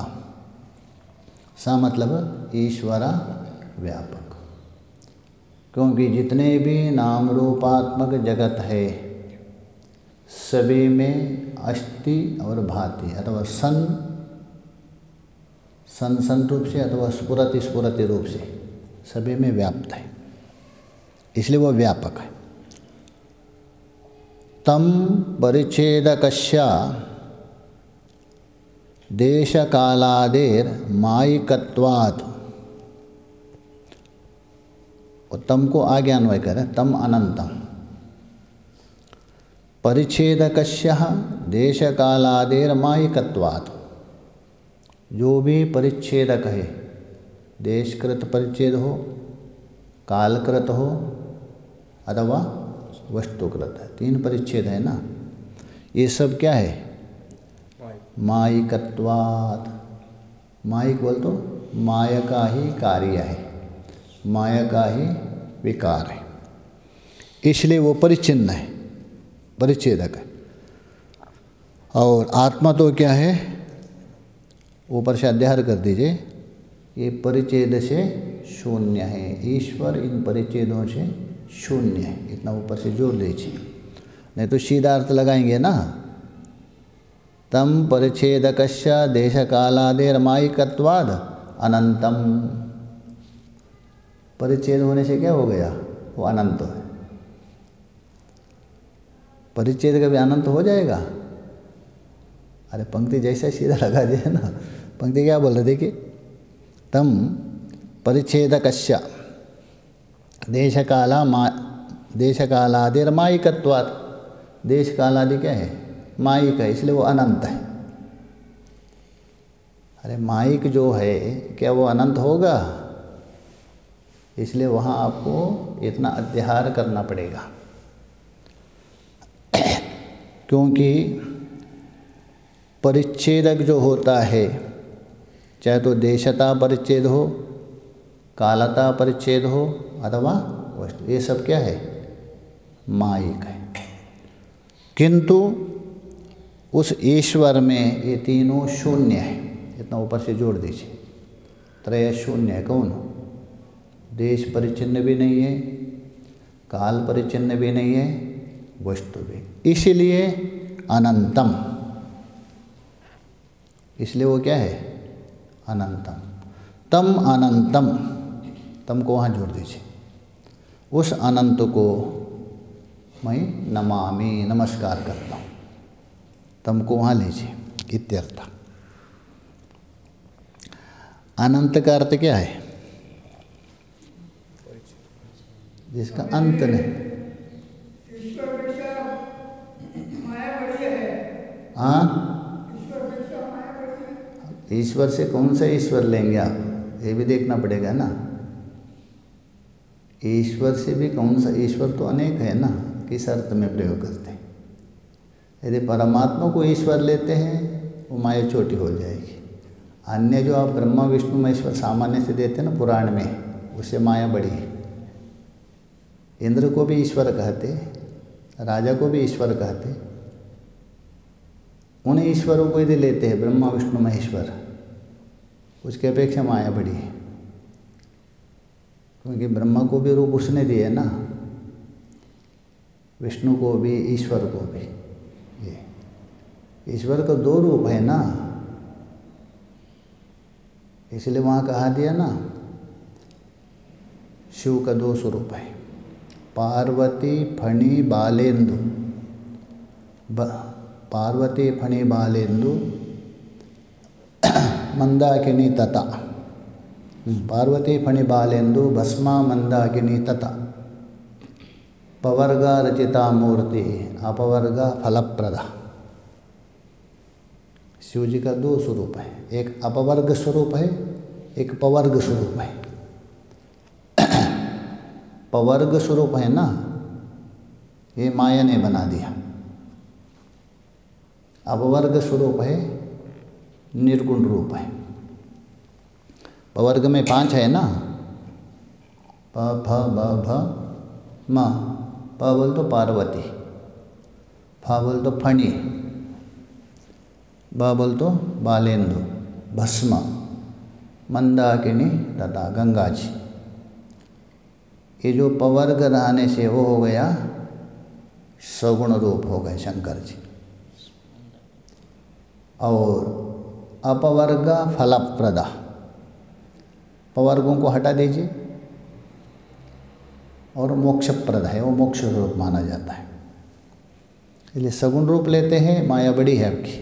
स मतलब ईश्वर व्यापक, क्योंकि जितने भी नाम रूपात्मक जगत है सभी में अस्ति और भांति अथवा सन रूप से अथवा स्फुरति रूप से सभी में व्याप्त है, इसलिए वह व्यापक है। तम परिच्छेदकस्य देश कालादेर मायिकत्वात्, और तम को आगे अन्वय करें, तम अनंतम, परिच्छेदकस्य देश कालादेर मायिकत्वात्, जो भी परिच्छेदक है, देशकृत परिच्छेद हो, कालकृत हो अथवा वस्तुकृत है, तीन परिच्छेद है ना, ये सब क्या है? मायिकत्वात्। मायिक बोल तो माया का ही कार्य है, माया का ही विकार है, इसलिए वो परिच्छिन्न है, परिच्छेदक है। और आत्मा तो क्या है? ऊपर से अध्याय कर दीजिए, ये परिच्छेद से शून्य है, ईश्वर इन परिच्छेदों से शून्य है, इतना ऊपर से जोड़ दीजिए, नहीं तो सीधा अर्थ लगाएंगे ना। तम परिच्छेदकस्य देश कालादेर मायिकत्वाद अनंतम, परिच्छेद होने से क्या हो गया? वो अनंत है। परिच्छेद कभी अनंत हो जाएगा? अरे पंक्ति जैसा सीधा लगा दिया ना, पंक्ति क्या बोल रहे? देखिए, तम परिच्छेदकस्य देशकालादिर मायिकत्वात्, देश कालादि क्या है? मायिक है, इसलिए वो अनंत है। अरे मायिक जो है क्या वो अनंत होगा? इसलिए वहाँ आपको इतना अध्याहार करना पड़ेगा, क्योंकि परिच्छेदक जो होता है, चाहे तो देशता परिच्छेद हो, कालता परिच्छेद हो अथवा वस्तु, ये सब क्या है? मायिक है। किंतु उस ईश्वर में ये तीनों शून्य है, इतना ऊपर से जोड़ दीजिए, त्रय शून्य है। कौन? देश परिचिन्न भी नहीं है, काल परिचिन्न भी नहीं है, वस्तु भी, इसलिए अनंतम, इसलिए वो क्या है? अनंतम। तम अनंतम, तम को वहाँ जोड़ दीजिए, उस अनंत को मैं नमामि, नमस्कार करता हूँ, तम को वहाँ लीजिए, इत्यर्थ। अनंत का अर्थ क्या है? जिसका अंत नहीं। हाँ, ईश्वर से कौन सा ईश्वर लेंगे आप? ये भी देखना पड़ेगा ना। ईश्वर से भी कौन सा? ईश्वर तो अनेक है ना, किस अर्थ में प्रयोग करते हैं? यदि परमात्मा को ईश्वर लेते हैं वो माया छोटी हो जाएगी। अन्य जो आप ब्रह्मा विष्णु महेश्वर सामान्य से देते हैं ना पुराण में, उससे माया बड़ी है। इंद्र को भी ईश्वर कहते, राजा को भी ईश्वर कहते। उन ईश्वरों को यदि लेते हैं ब्रह्मा विष्णु महेश्वर, उसके अपेक्षा माया बड़ी है, क्योंकि ब्रह्मा को भी रूप उसने दिए ना, विष्णु को भी ईश्वर को भी। ये ईश्वर का 2 रूप है ना, इसलिए वहाँ कहा दिया ना शिव का 2 स्वरूप है, पार्वती फणी बालेंदु, पार्वती फणी बालेंदु मंदाकिनी तथा, पार्वती फणी बालेंदु भस्मा मंदाकिनी तथा, पवर्गा रचिता मूर्ति अपवर्गा फलप्रदा। शिव जी का 2 स्वरूप है, एक अपवर्ग स्वरूप है, एक पवर्ग स्वरूप है। पवर्ग स्वरूप है ना, ये माया ने बना दिया। अपवर्ग स्वरूप है, निर्गुण रूप है। पवर्ग में 5 है ना, प फ ब भ म। प बोल तो पार्वती, फ बोल तो फणी, ब बोल तो बालेंदु, भस्म, मंदाकिनी तथा गंगा जी। ये जो पवर्ग रहने से वो हो गया सगुण रूप हो गए शंकर जी। और अपवर्ग फलप्रदा, पवर्गों को हटा दीजिए और मोक्षप्रद है, वो मोक्ष रूप माना जाता है। इसलिए सगुण रूप लेते हैं, माया बड़ी है आपकी।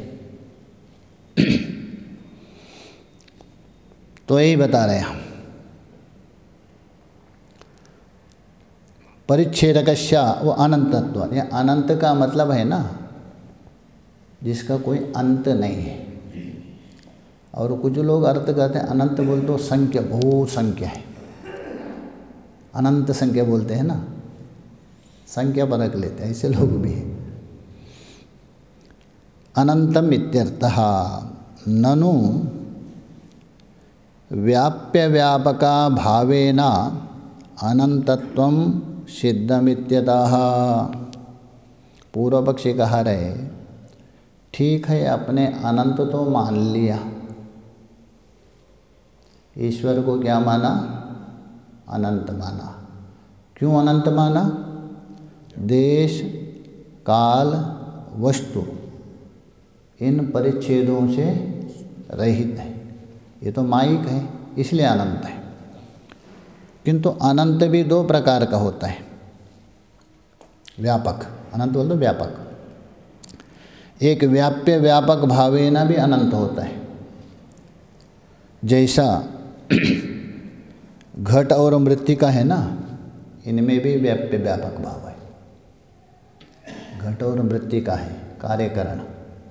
तो यही बता रहे हैं हम। परिच्छेदकस्य वो अनंतत्व, ये अनंत का मतलब है ना जिसका कोई अंत नहीं है। और कुछ लोग अर्थ कहते हैं अनंत बोल तो संख्या, बहुत संख्या है, अनंत संख्या बोलते हैं ना, संख्या परख लेते हैं, ऐसे लोग भी हैं। अनंतम इत्यर्थः ननु व्याप्य व्यापका भावेन अनंतत्वं सिद्धमित्यतः। पूर्व पक्षी कहा रहे ठीक है, अपने अनंत तो मान लिया, ईश्वर को क्या माना? अनंत माना। क्यों अनंत माना? देश काल वस्तु इन परिच्छेदों से रहित है, ये तो माइक है इसलिए अनंत है। किंतु अनंत भी 2 प्रकार का होता है। व्यापक, अनंत बोल दो व्यापक। एक व्याप्य व्यापक भावेना भी अनंत होता है, जैसा घट और मृत्तिका है ना, इनमें भी व्याप्य व्यापक भाव है। घट और मृत्तिका है कार्यकरण,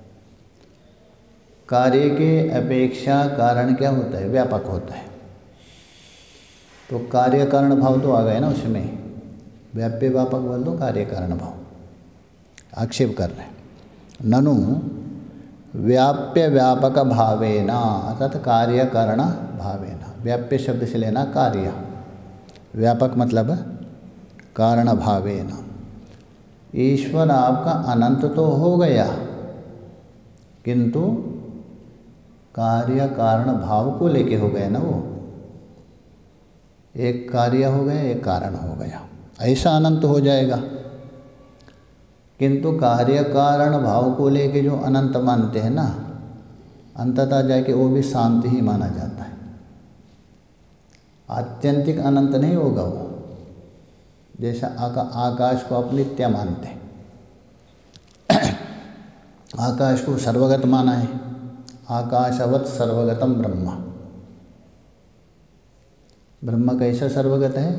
कार्य के अपेक्षा कारण क्या होता है? व्यापक होता है। तो कार्य कारण भाव तो आ गए ना उसमें, व्याप्य व्यापक बोल दो कार्य कारण भाव। आक्षेप कर रहे हैं ननु व्याप्य व्यापक भावेना, अर्थात कार्य कारण भावेना। व्याप्य शब्द से लेना कार्य, व्यापक मतलब कारण भावेना। ईश्वर आपका अनंत तो हो गया, किंतु कार्य कारण भाव को लेके हो गया ना, वो एक कार्य हो गया एक कारण हो गया, ऐसा अनंत हो जाएगा। किंतु कार्य कारण भाव को लेके जो अनंत मानते हैं ना, अंततः जाके वो भी शांति ही माना जाता है। आत्यंतिक अनंत नहीं होगा वो, जैसा आकाश को आप नित्य मानते हैं। आकाश को सर्वगत माना है, आकाशवत सर्वगतम ब्रह्म। ब्रह्म कैसा सर्वगत है?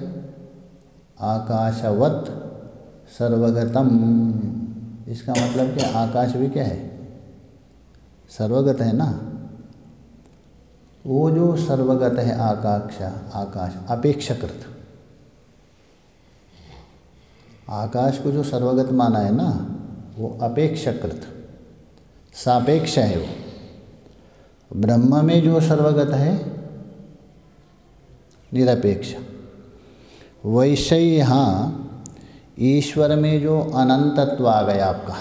आकाशवत सर्वगतम। इसका मतलब कि आकाश भी क्या है? सर्वगत है ना। वो जो सर्वगत है आकाश अपेक्षाकृत, आकाश को जो सर्वगत माना है ना, वो अपेक्षाकृत सापेक्ष है। वो ब्रह्म में जो सर्वगत है निरपेक्ष। वैसे ही यहाँ ईश्वर में जो अनंतत्व आ गया आपका,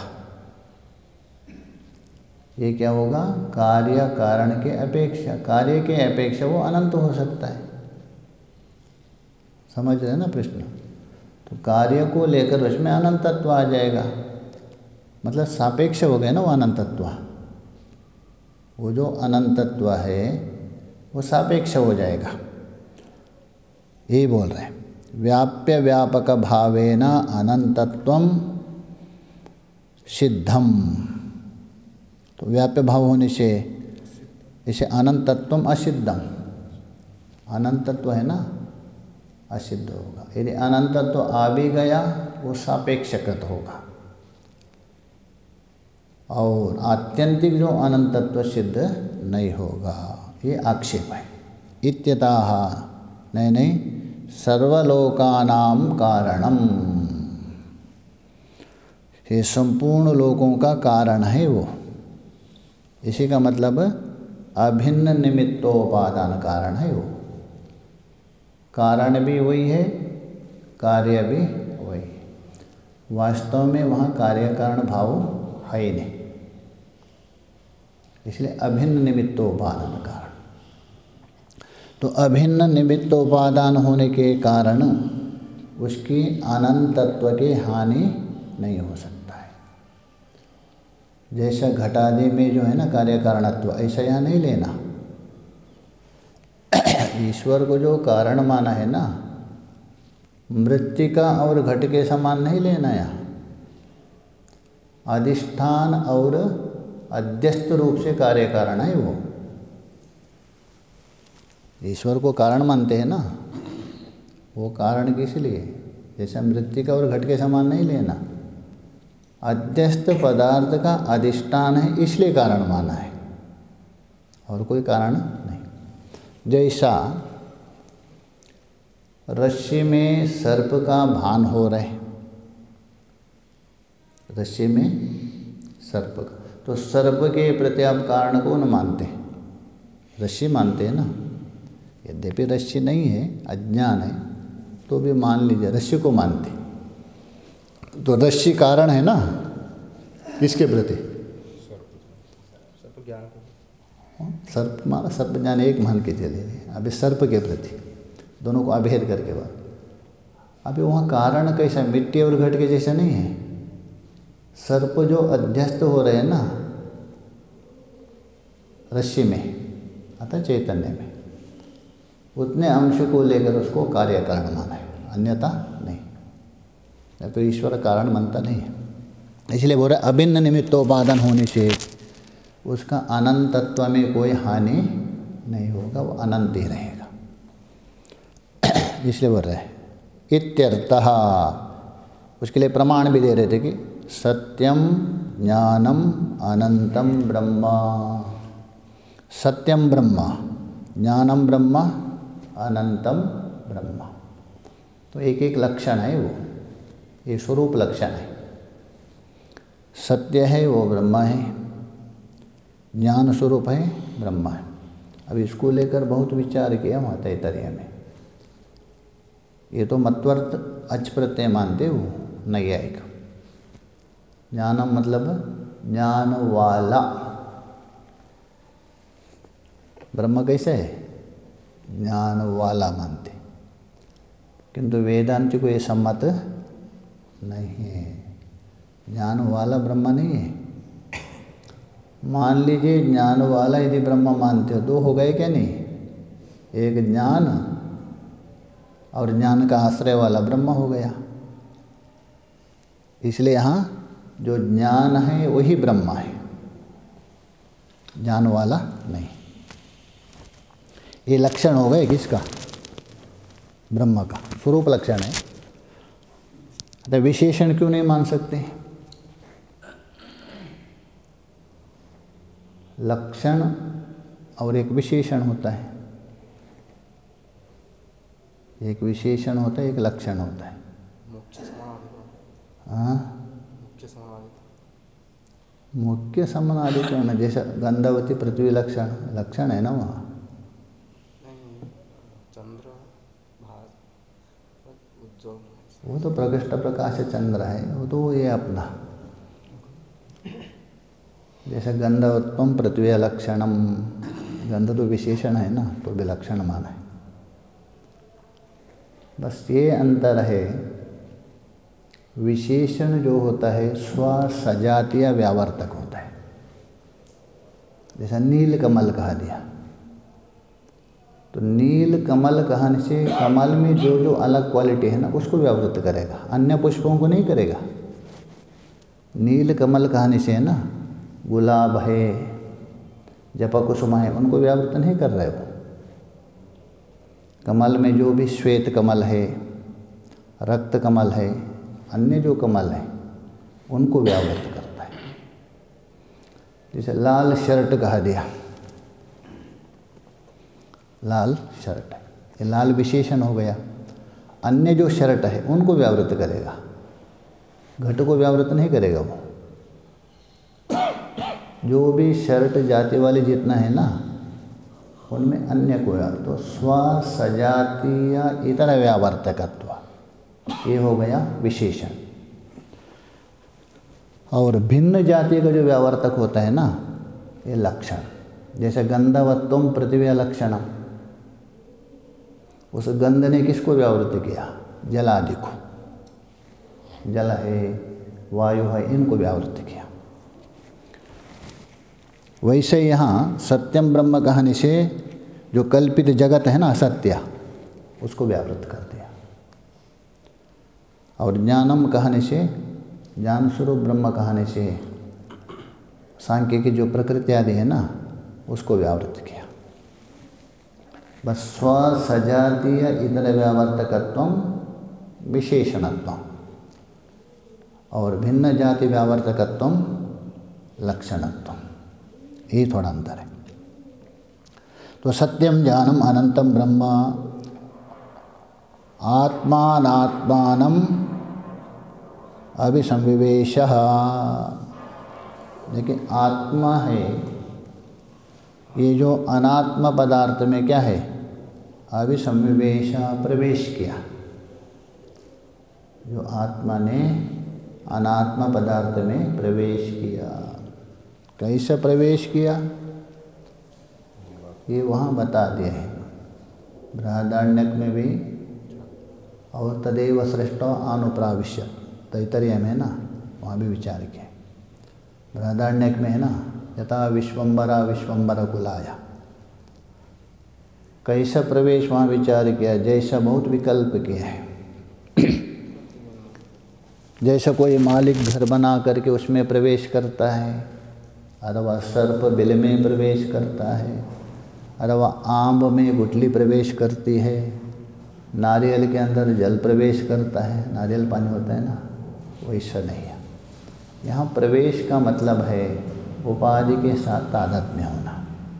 ये क्या होगा? कार्य कारण के अपेक्षा, कार्य के अपेक्षा वो अनंत हो सकता है। समझ रहे हैं ना प्रश्न? तो कार्य को लेकर उसमें अनंतत्व आ जाएगा, मतलब सापेक्ष हो गया ना वो अनंतत्व। वो जो अनंतत्व है वो सापेक्ष हो जाएगा, यही बोल रहे हैं। व्याप्य व्यापक भावेन अनंतत्वम सिद्धम। तो व्याप्य भाव होने से इसे अनंतत्वम असिद्धम, अनंतत्व है ना, असिद्ध होगा। यदि अनंतत्व आ भी गया वो सापेक्षकृत होगा, और आत्यंतिक जो अनंतत्व सिद्ध नहीं होगा, ये आक्षेप है। इत्यतः नहीं सर्वलोकानां कारणम, ये संपूर्ण लोकों का कारण है वो। इसी का मतलब अभिन्न निमित्तोपादान कारण है वो। कारण भी वही है, कार्य भी वही। वास्तव में वहाँ कार्य कारण भाव है ही नहीं, इसलिए अभिन्न निमित्तोपादान कारण। तो अभिन्न निमित्तोपादान होने के कारण उसकी अनंतत्व की हानि नहीं हो सकता है। जैसा घटादि में जो है ना कार्य कारणत्व, ऐसा यहाँ नहीं लेना। ईश्वर को जो कारण माना है ना, मृत्तिका और घट के समान नहीं लेना। यहाँ अधिष्ठान और अध्यस्त रूप से कार्य कारण है वो। ईश्वर को कारण मानते हैं ना, वो कारण किस लिए? जैसे मृत्तिका और घट के समान नहीं लेना। अध्यस्त पदार्थ का अधिष्ठान है, इसलिए कारण माना है, और कोई कारण नहीं। जैसा रस्सी में सर्प का भान हो रहे, रस्सी में सर्प का, तो सर्प के प्रति आप कारण कौन मानते हैं? रस्सी मानते हैं ना। यद्यपि रस्सी नहीं है, अज्ञान है, तो भी मान लीजिए रस्सी को मानते। तो रस्सी कारण है ना किसके प्रति? सर्प ज्ञान को। सर्प माना, सर्प ज्ञान एक मान के चलिए। अभी सर्प के प्रति, दोनों को अभेद करके बात। अभी वहाँ कारण कैसा? मिट्टी और घट के जैसा नहीं है। सर्प जो अध्यस्त हो रहे हैं ना रस्सी में अतः चैतन्य में, उतने अंश को लेकर उसको कार्य कारण माना है, अन्यथा नहीं। तो ईश्वर कारण मानता नहीं है। इसलिए बोल रहे अभिन्न निमित्तोपादान होने से उसका अनंतत्व में कोई हानि नहीं होगा, वो अनंत ही रहेगा। इसलिए बोल रहे इत्यर्थः। उसके लिए प्रमाण भी दे रहे थे कि सत्यम ज्ञानम अनंतम ब्रह्म। सत्यम ब्रह्म, ज्ञानम ब्रह्म, अनंतम ब्रह्म। तो एक एक लक्षण है वो, ये स्वरूप लक्षण है। सत्य है वो ब्रह्म है, ज्ञान स्वरूप है ब्रह्म है। अब इसको लेकर बहुत विचार किया वहाँ तैतरीय में। ये तो मत्वर्थ अच प्रत्यय मानते हो नैयायिक। ज्ञानम मतलब ज्ञान वाला। ब्रह्म कैसे है? ज्ञान वाला मानते, किंतु वेदांत को ये सम्मत नहीं है। ज्ञान वाला ब्रह्म नहीं है। मान लीजिए ज्ञान वाला यदि ब्रह्म मानते हो, दो हो गए क्या नहीं? एक ज्ञान और ज्ञान का आश्रय वाला ब्रह्म हो गया। इसलिए यहाँ जो ज्ञान है वही ब्रह्म है, ज्ञान वाला नहीं। ये लक्षण हो गए किसका? ब्रह्म का स्वरूप लक्षण है। तो विशेषण क्यों नहीं मान सकते? लक्षण और एक विशेषण होता है। एक विशेषण होता है, एक लक्षण होता है। हाँ, मुख्य समानादि क्यों ना? जैसा गंधावती पृथ्वी लक्षण, लक्षण है ना वहाँ। चंद्र, भारत, उज्ज्वल वो तो प्रकृष्ट प्रकाश चंद्र है, वो तो ये अपना जैसे गंधवत्वम पृथ्वी लक्षणम, गंध तो विशेषण है ना, तो विलक्षण माना है। बस ये अंतर है, विशेषण जो होता है स्व सजातीय व्यावर्तक होता है। जैसा नील कमल कहा दिया, तो नील कमल कहने से कमल में जो जो अलग क्वालिटी है ना उसको व्यावृत करेगा, अन्य पुष्पों को नहीं करेगा। नील कमल कहने से है ना, गुलाब है, जपकुसुम है, उनको व्यावृत नहीं कर रहे हो। कमल में जो भी श्वेत कमल है, रक्त कमल है, अन्य जो कमल है उनको व्यावृत करता है। जैसे लाल शर्ट कहा दिया, लाल शर्ट, ये लाल विशेषण हो गया। अन्य जो शर्ट है उनको व्यावृत करेगा, घट को व्यावृत नहीं करेगा। वो जो भी शर्ट जाति वाले जितना है ना उनमें अन्य को व्यावृत, तो स्व सजातीय इतर व्यावर्तकत्व, ये हो गया विशेषण। और भिन्न जाति का जो व्यावर्तक होता है ना, ये लक्षण। जैसे गंधवत्वम पृथ्वी लक्षणम, उस गंध ने किसको व्यावृत किया? जलादि को, जल है, वायु है, इनको व्यावृत किया। वैसे यहाँ सत्यम ब्रह्म कहने से जो कल्पित जगत है ना असत्य, उसको व्यावृत कर दिया। और ज्ञानम कहने से, ज्ञान स्वरूप ब्रह्म कहने से सांख्य की जो प्रकृति आदि है ना उसको व्यावृत किया। बस स्व सजातीय इतर व्यावर्तकत्वम विशेषणत्वम और भिन्न जाति व्यावर्तकत्वम लक्षणत्वम, ये थोड़ा अंतर है। तो सत्यम ज्ञानम अनंतम ब्रह्म आत्मानात्मानम अभिसंविवेशः। देखिए आत्मा है, ये जो अनात्म पदार्थ में क्या है? अभिसंविवेश, प्रवेश किया। जो आत्मा ने अनात्म पदार्थ में प्रवेश किया, कैसे प्रवेश किया ये वहाँ बता दिया है बृहदारण्यक में भी, और तदेव सृष्टो अनुप्राविश्य तैतरीय में है ना, वहाँ भी विचार किया। बृहदारण्यक में है ना, यथा विश्वम्बरा विश्वम्बर कुलाया, कैसा प्रवेश वहाँ विचार किया। जैसा बहुत विकल्प किया है, जैसा कोई मालिक घर बना करके उसमें प्रवेश करता है, अथवा सर्प बिल में प्रवेश करता है, अथवा आम में गुठली प्रवेश करती है, नारियल के अंदर जल प्रवेश करता है, नारियल पानी होता है ना, वैसा नहीं है। यहाँ प्रवेश का मतलब है उपाधि के साथ तादात्म्य होना।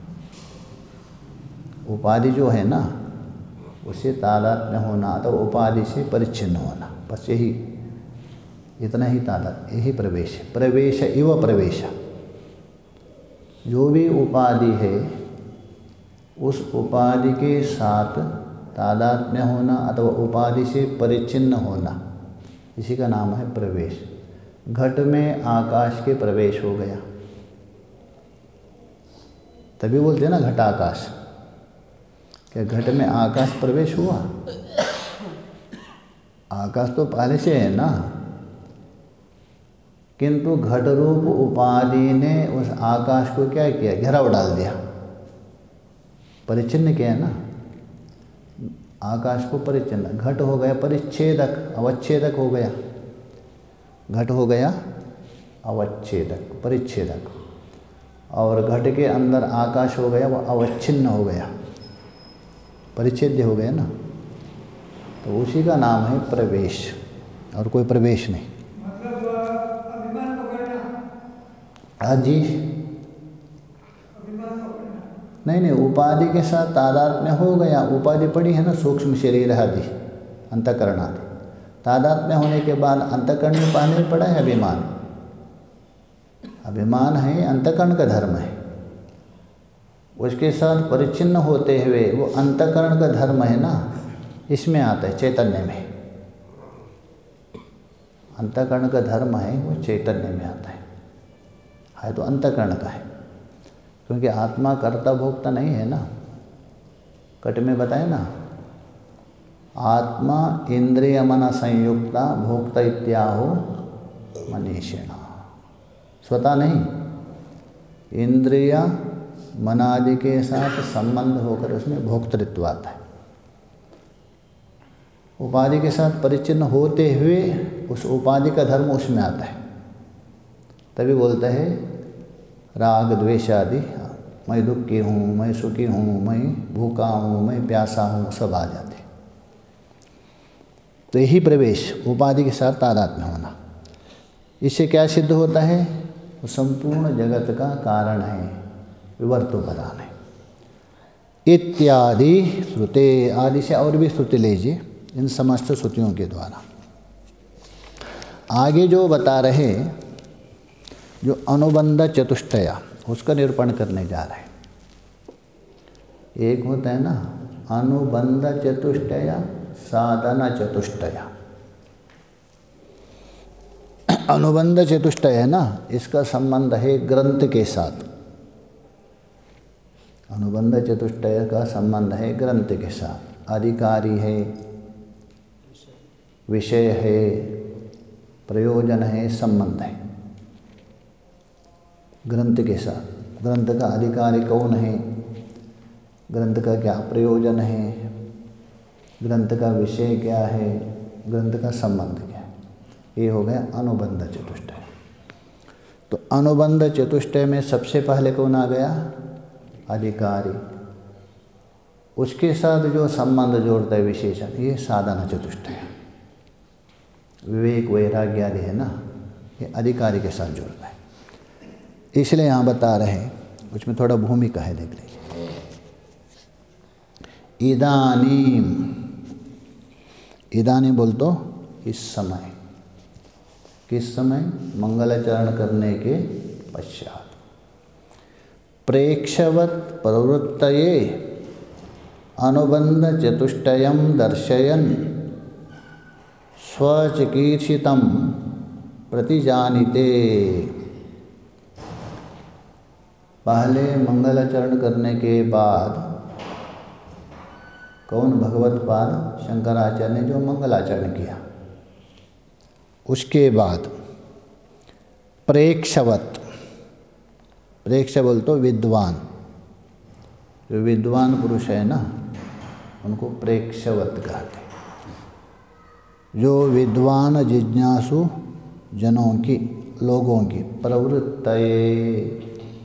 उपाधि जो है ना उसे तादात्म्य होना, तो उपाधि से परिच्छिन्न होना, बस यही, इतना ही तादात्म्य, यही प्रवेश है। प्रवेश इव प्रवेश, जो भी उपाधि है उस उपाधि के साथ तादात्म्य होना अथवा उपाधि से परिच्छिन्न होना, इसी का नाम है प्रवेश। घट में आकाश के प्रवेश हो गया, तभी बोलते हैं ना घटाकाश। क्या घट में आकाश प्रवेश हुआ? आकाश तो पहले से है ना, किंतु घट रूप उपाधि ने उस आकाश को क्या किया? घेराव डाल दिया, परिच्छिन्न किया ना, आकाश को परिच्छिन्न। घट हो गया परिच्छेदक, अवच्छेदक हो गया। घट हो गया अवच्छेदक, परिच्छेदक, और घट के अंदर आकाश हो गया, वह अवच्छिन्न हो गया, परिच्छेद्य हो गया ना, तो उसी का नाम है प्रवेश, और कोई प्रवेश नहीं। मतलब अभिमान पकड़ना। हाँ जी, अभिमान पकड़ना। नहीं नहीं, उपाधि के साथ तादात्म्य हो गया। उपाधि पड़ी है ना, सूक्ष्म शरीर आदि, अंतःकरण आदि। तादात्म्य होने के बाद अंतःकरण में पहले पड़ा है अभिमान। अभिमान है अंतःकरण का धर्म है, उसके साथ परिच्छिन्न होते हुए वो अंतःकरण का धर्म है ना, इसमें आता है चैतन्य में। अंतःकरण का धर्म है वो चैतन्य में आता है तो अंतःकरण का है, क्योंकि आत्मा कर्ता भोक्ता नहीं है ना। कट में बताए ना, आत्मा इंद्रिय मन संयुक्ता भोक्ता इत्याहो मनीषिण, स्वतः नहीं, इंद्रिय मन आदि के साथ संबंध होकर उसमें भोक्तृत्व आता है। उपाधि के साथ परिचिन्न होते हुए उस उपाधि का धर्म उसमें आता है, तभी बोलता है राग द्वेष आदि, मैं दुखी हूँ, मैं सुखी हूँ, मैं भूखा हूँ, मैं प्यासा हूँ, सब आ जाते। तो यही प्रवेश उपाधि के साथ तादात्म्य होना, इससे क्या सिद्ध होता है? वो संपूर्ण जगत का कारण है, विवर्तोपदान है। इत्यादि श्रुते, आदि से और भी श्रुति लीजिए इन समस्त श्रुतियों के द्वारा। आगे जो बता रहे, जो अनुबंध चतुष्टया, उसका निरूपण करने जा रहे हैं। एक होता है ना अनुबंध चतुष्टया, साधन चतुष्टया। अनुबंध चतुष्टय है ना, इसका संबंध है ग्रंथ के साथ। अनुबंध चतुष्टय का संबंध है ग्रंथ के साथ। अधिकारी है, विषय है, प्रयोजन है, संबंध है ग्रंथ के साथ। ग्रंथ का अधिकारी कौन है, ग्रंथ का क्या प्रयोजन है, ग्रंथ का विषय क्या है, ग्रंथ का संबंध क्या है, ये हो गया अनुबंध चतुष्टय। तो अनुबंध चतुष्टय में सबसे पहले कौन आ गया? अधिकारी। उसके साथ जो संबंध जोड़ता है विशेषण, ये साधन चतुष्टय। विवेक वैराग्य आदि है ना, ये अधिकारी के साथ जोड़ता है। इसलिए यहाँ बता रहे हैं, उसमें थोड़ा भूमिका है, देख लीजिए। इदानीम, इदानीम बोल तो इस समय, किस समय? मंगलाचरण करने के पश्चात। प्रेक्षवत प्रवृत्तये अनुबंध चतुष्टयम दर्शयन् स्वचिकीर्षितं प्रतिजानीते। पहले मंगलाचरण करने के बाद कौन? भगवत पाद शंकराचार्य ने जो मंगलाचरण किया, उसके बाद प्रेक्षवत, प्रेक्ष बोल तो विद्वान, जो विद्वान पुरुष है ना उनको प्रेक्षवत कहते हैं। जो विद्वान जिज्ञासु जनों की, लोगों की प्रवृत्ति,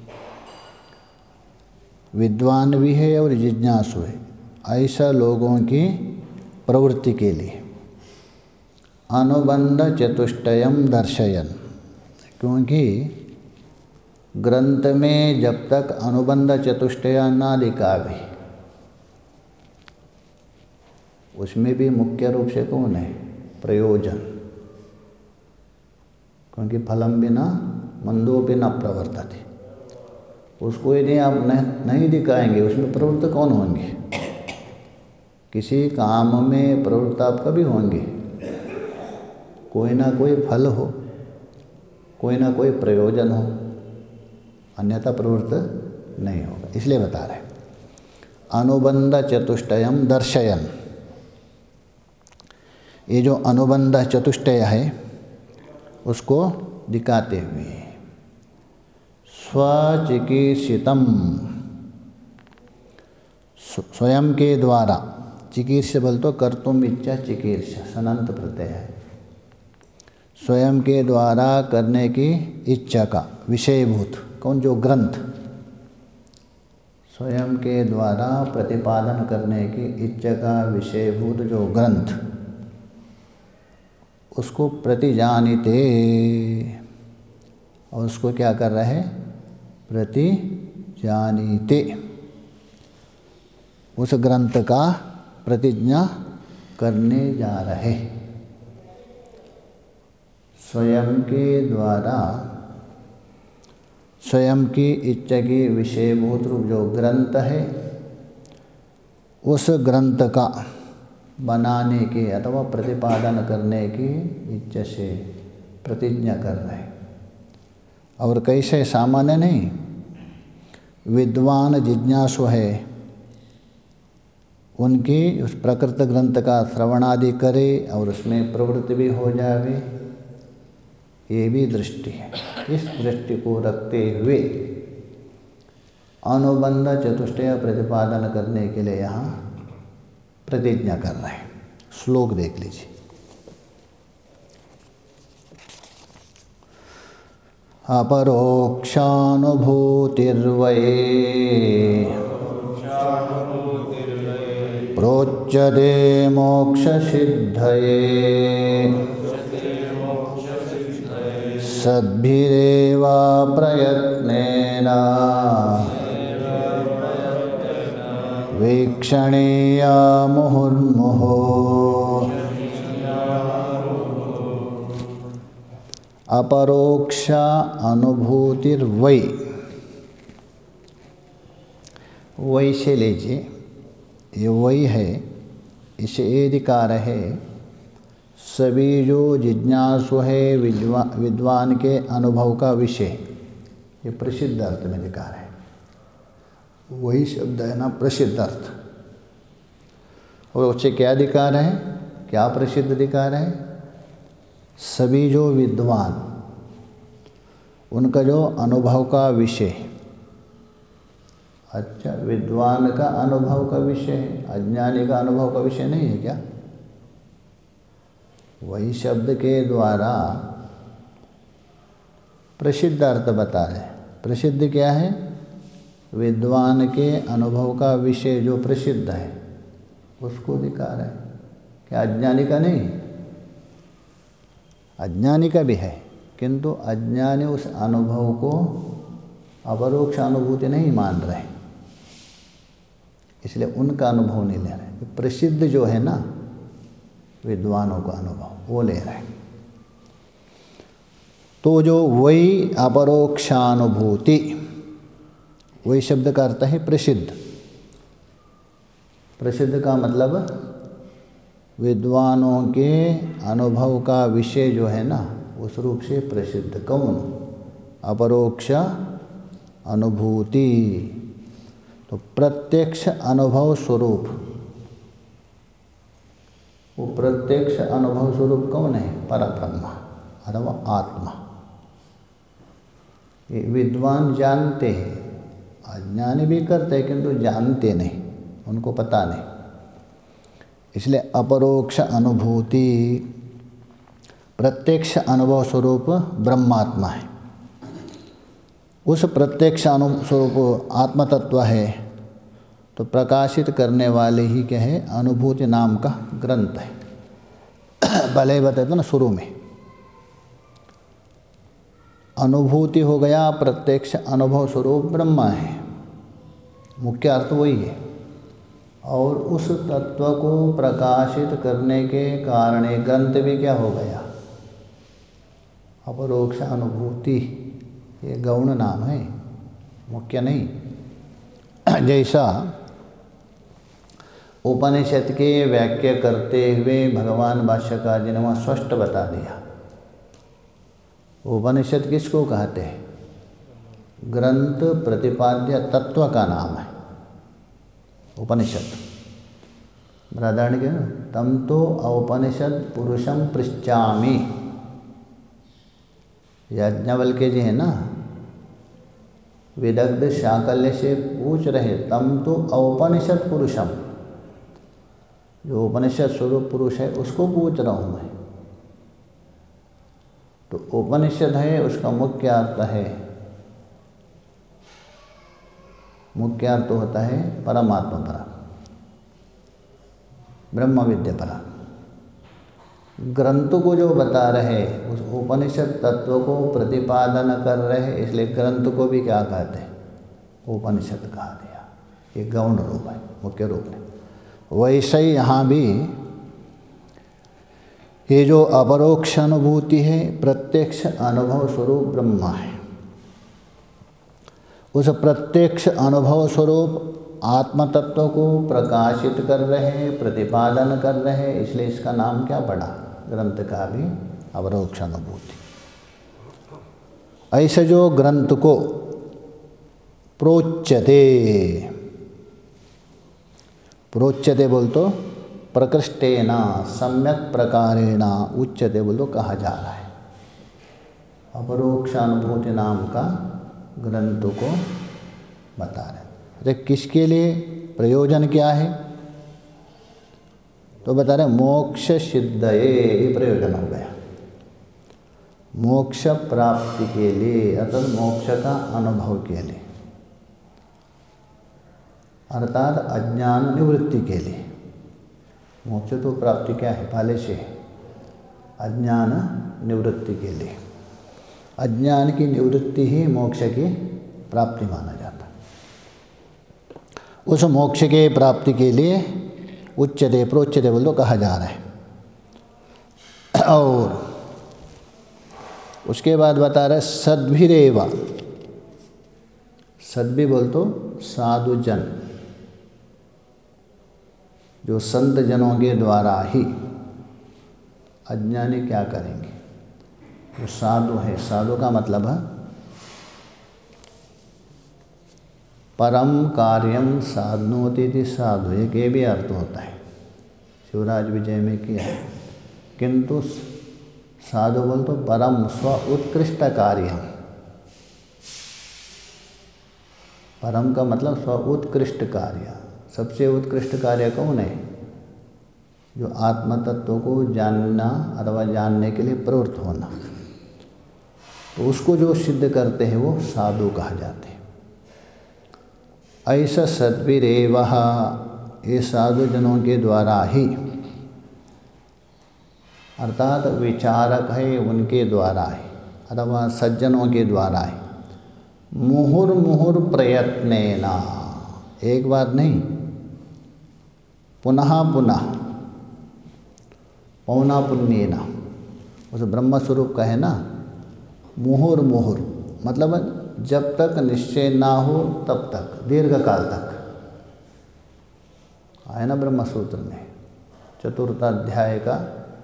विद्वान भी है और जिज्ञासु है, ऐसा लोगों की प्रवृत्ति के लिए अनुबंध चतुष्टयम दर्शयन। क्योंकि ग्रंथ में जब तक अनुबंध चतुष्टय ना लिखा भी, उसमें भी मुख्य रूप से कौन है? प्रयोजन। क्योंकि फलम बिना मंदोपि न प्रवर्तते, उसको यदि आप नहीं दिखाएंगे, उसमें प्रवृत्त कौन होंगे? किसी काम में प्रवृत्त आप कभी होंगे, कोई ना कोई फल हो, कोई ना कोई प्रयोजन हो, अन्यथा प्रवृत्त नहीं होगा। इसलिए बता रहे अनुबंध चतुष्टयम दर्शयन। ये जो अनुबंध चतुष्टय है उसको दिखाते हुए स्वचिकीर्षितम, स्वयं के द्वारा, चिकीर्ष बोल तो कर्तुम इच्छा चिकीर्ष, सनंत प्रत्यय है। स्वयं के द्वारा करने की इच्छा का विषयभूत कौन? जो ग्रंथ, स्वयं के द्वारा प्रतिपादन करने की इच्छा का विषयभूत जो ग्रंथ, उसको प्रतिजानीते, और उसको क्या कर रहे हैं? प्रतिजानीते। उस ग्रंथ का प्रतिज्ञा करने जा रहे। स्वयं के द्वारा स्वयं की इच्छा की विषयभूत रूप जो ग्रंथ है, उस ग्रंथ का बनाने की अथवा प्रतिपादन करने की इच्छा से प्रतिज्ञा कर रहे हैं। और कैसे, सामान्य नहीं, विद्वान जिज्ञासु है, उनकी उस प्रकृत ग्रंथ का श्रवण आदि करे और उसमें प्रवृत्ति भी हो जाए, ये भी दृष्टि है। इस दृष्टि को रखते हुए अनुबंध चतुष्टय प्रतिपादन करने के लिए यहाँ प्रतिज्ञा कर रहे हैं। श्लोक देख लीजिए। अपरोक्षानुभूतिर्वै प्रोच्यते मोक्षसिद्धये सद्भिरेव प्रयत्नेन वीक्षणीया मुहुर्मुहुः। अपरोक्ष अनुभूतिर्वै, वै से लीजिए, ये वही है, इसे एदिकार है। सभी जो जिज्ञासु है विद्वान के अनुभव का विषय, ये प्रसिद्ध अर्थ में अधिकार है। वही शब्द है ना, प्रसिद्ध अर्थ। और उससे क्या अधिकार है, क्या प्रसिद्ध अधिकार है? सभी जो विद्वान, उनका जो अनुभव का विषय। अच्छा, विद्वान का अनुभव का विषय है, अज्ञानी का अनुभव का विषय नहीं है क्या? वही शब्द के द्वारा प्रसिद्ध अर्थ बता रहे। प्रसिद्ध क्या है? विद्वान के अनुभव का विषय जो प्रसिद्ध है उसको अधिकार है। क्या अज्ञानी का नहीं? अज्ञानी का भी है, किंतु अज्ञानी उस अनुभव को अपरोक्ष अनुभूति नहीं मान रहे, इसलिए उनका अनुभव नहीं ले रहे। प्रसिद्ध जो है ना विद्वानों का अनुभव, वो ले रहे हैं। तो जो वही अपरोक्षानुभूति, वही शब्द का अर्थ है प्रसिद्ध। प्रसिद्ध का मतलब विद्वानों के अनुभव का विषय जो है ना, उस रूप से प्रसिद्ध। कौन? अपरोक्ष अनुभूति। तो प्रत्यक्ष अनुभव स्वरूप, वो प्रत्यक्ष अनुभव स्वरूप कौन है? परब्रह्म अथवा आत्मा। ये विद्वान जानते हैं, अज्ञानी भी करते हैं, किंतु जानते नहीं, उनको पता नहीं। इसलिए अपरोक्ष अनुभूति, प्रत्यक्ष अनुभव स्वरूप ब्रह्मात्मा है। उस प्रत्यक्ष अनुभव स्वरूप आत्म तत्व है, तो प्रकाशित करने वाले ही क्या है? अनुभूति नाम का ग्रंथ है। भले बताते तो ना शुरू में, अनुभूति हो गया, प्रत्यक्ष अनुभव स्वरूप ब्रह्मा है, मुख्य अर्थ वही है। और उस तत्व को प्रकाशित करने के कारण एक ग्रंथ भी क्या हो गया? अपरोक्ष अनुभूति। ये गौण नाम है, मुख्य नहीं। जैसा उपनिषद के व्याख्या करते हुए भगवान भाष्यकार जी ने वहाँ स्पष्ट बता दिया। उपनिषद किसको कहते हैं? ग्रंथ प्रतिपाद्य तत्व का नाम है उपनिषद। बृहदारण्यक के तम तो औपनिषद पुरुषम पृच्छामि, याज्ञवल्क्य जी है ना, विदग्ध शाकल्य से पूछ रहे, तम तो औपनिषद पुरुषम, जो उपनिषद स्वरूप पुरुष है उसको पूछ रहा हूँ मैं। तो उपनिषद है, उसका मुख्य अर्थ है, मुख्य अर्थ होता है परमात्मा परा, ब्रह्म विद्या परा। ग्रंथ को जो बता रहे, उस उपनिषद तत्व को प्रतिपादन कर रहे, इसलिए ग्रंथ को भी क्या कहते हैं? उपनिषद कहा दिया। ये गौण रूप है, मुख्य रूप है। वैसे ही यहाँ भी ये जो अपरोक्ष अनुभूति है, प्रत्यक्ष अनुभव स्वरूप ब्रह्मा है। उस प्रत्यक्ष अनुभव स्वरूप आत्म तत्व को प्रकाशित कर रहे, प्रतिपादन कर रहे, इसलिए इसका नाम क्या पड़ा? ग्रंथ का भी अपरोक्ष अनुभूति। ऐसे जो ग्रंथ को प्रोच्यते, प्रोच्यते बोल तो प्रकृष्टेन सम्यक प्रकारेण उच्यते बोल तो कहा जा रहा है। अपरोक्षानुभूति नाम का ग्रंथ को बता रहे हैं। अरे किसके लिए, प्रयोजन क्या है, तो बता रहे मोक्ष सिद्धये, ये प्रयोजन हो गया। मोक्ष प्राप्ति के लिए अर्थात मोक्ष का अनुभव के लिए, अर्थात अज्ञान निवृत्ति के लिए। मोक्ष तो प्राप्ति क्या है, पहले से अज्ञान निवृत्ति के लिए। अज्ञान की निवृत्ति ही मोक्ष की प्राप्ति माना जाता है। उस मोक्ष के प्राप्ति के लिए उच्चते प्रोच्यते बोल तो कहा जा रहा है। और उसके बाद बता रहे सद्भिरेवा, सद्भि बोल तो साधुजन, जो संत जनों के द्वारा ही। अज्ञानी क्या करेंगे, जो साधु है, साधु का मतलब है परम कार्यम साधनोति इति साधु, एक ये भी अर्थ होता है, शिवराज विजय में किया है। किंतु साधु बोल तो परम स्व उत्कृष्ट कार्य, परम का मतलब स्व उत्कृष्ट कार्य। सबसे उत्कृष्ट कार्य कौन है, जो आत्म तत्व को जानना अथवा जानने के लिए प्रवृत्त होना, तो उसको जो सिद्ध करते हैं वो साधु कहा जाते हैं। ऐसा सद्भिरेवः, ये साधु जनों के द्वारा ही, अर्थात विचारक है उनके द्वारा है अथवा सज्जनों के द्वारा है। मुहुर्मुहुर् प्रयत्नेन, एक बार नहीं, पुनः पुनः, पौना पुण्येन, उस ब्रह्म स्वरूप का है ना। मुहुर्मुहुर् मतलब जब तक निश्चय ना हो तब तक, दीर्घ काल तक, आया ना ब्रह्म सूत्र में, चतुर्थ अध्याय का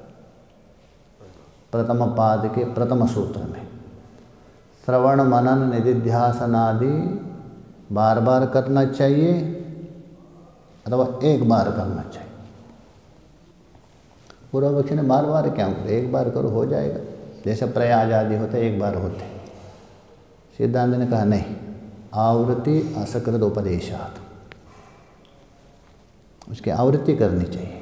प्रथम पाद के प्रथम सूत्र में। श्रवण मनन निधिध्यासन आदि बार बार करना चाहिए अथवा एक बार करना चाहिए। पूर्व पक्षी ने बार बार क्या करो, एक बार करो हो जाएगा, जैसे प्रयाग आदि होते एक बार होते। सिद्धांत ने कहा नहीं, आवृत्ति असकृत उपदेशात्, उसकी आवृत्ति करनी चाहिए।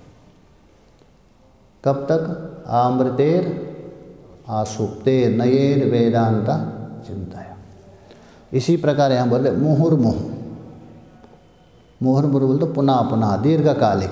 कब तक, आमृतेर आसुप्तेर नयेर वेदांता चिंताया। इसी प्रकार यहाँ बोले मुहुर्मुहुः, मुहुर्मुहुः बोल तो पुनः पुनः दीर्घकालिक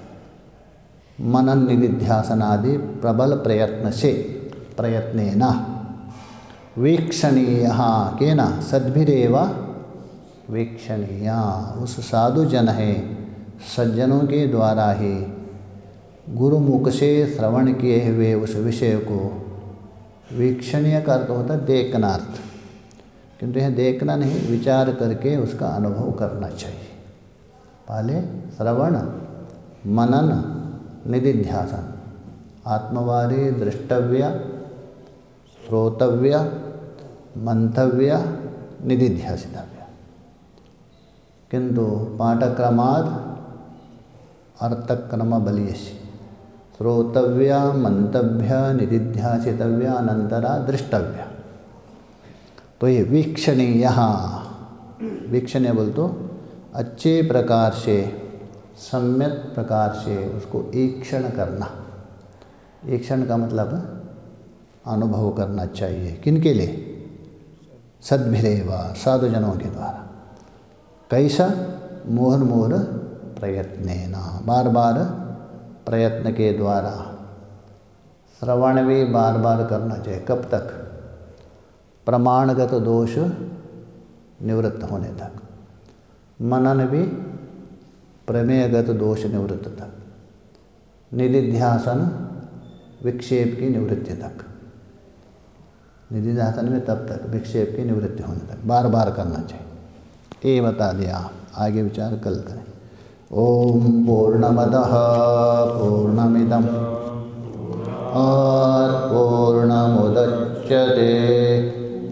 मनन निधिध्यासन आदि प्रबल प्रयत्न से, प्रयत्नेन वीक्षणीय केन सद्भिरेव वीक्षणीय, उस साधु जन है सज्जनों के द्वारा ही गुरुमुख से श्रवण किए हुए उस विषय को, वीक्षणीय का अर्थ होता है देखनार्थ, किंतु यह देखना नहीं, विचार करके उसका अनुभव करना चाहिए। पहले श्रवण मनन निधिध्यासन, आत्मवारी दृष्टव्य श्रोतव्य मंतव्य निधिध्यासितव्य, किंतु पाठक्रमाद अर्थक्रम बलीयसी, श्रोतव्य मंतव्य निधिध्यासितव्य अनंतरा दृष्टव्य। तो ये वीक्षणीय, वीक्षणीय बोल तो अच्छे प्रकार से सम्यक प्रकार से उसको ईक्षण करना। ईक्षण का मतलब अनुभव करना चाहिए, किनके लिए, सद्भिरेव साधुजनों के द्वारा। कैसा, मुहुर्मुहुर् प्रयत्नेन, बार बार प्रयत्न के द्वारा। श्रवण भी बार बार करना चाहिए, कब तक, प्रमाणगत दोष निवृत्त होने तक। मनन भी प्रमेयगत दोष निवृत्त तक। निधिध्यासन विक्षेप की निवृत्ति तक। निधिध्यासन में तब तक, विक्षेप की निवृत्ति होने तक बार बार करना चाहिए। ये बता दिया, आगे विचार कल करें। ओम पूर्णमदः पूर्णमिदं पूर्णमुदच्यते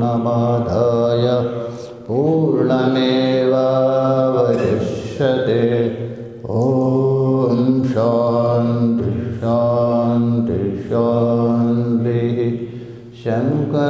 पूर्णमादाय पूर्णमेवावशिष्यते। ॐ शान्ति शान्ति शान्तिः। शङ्कर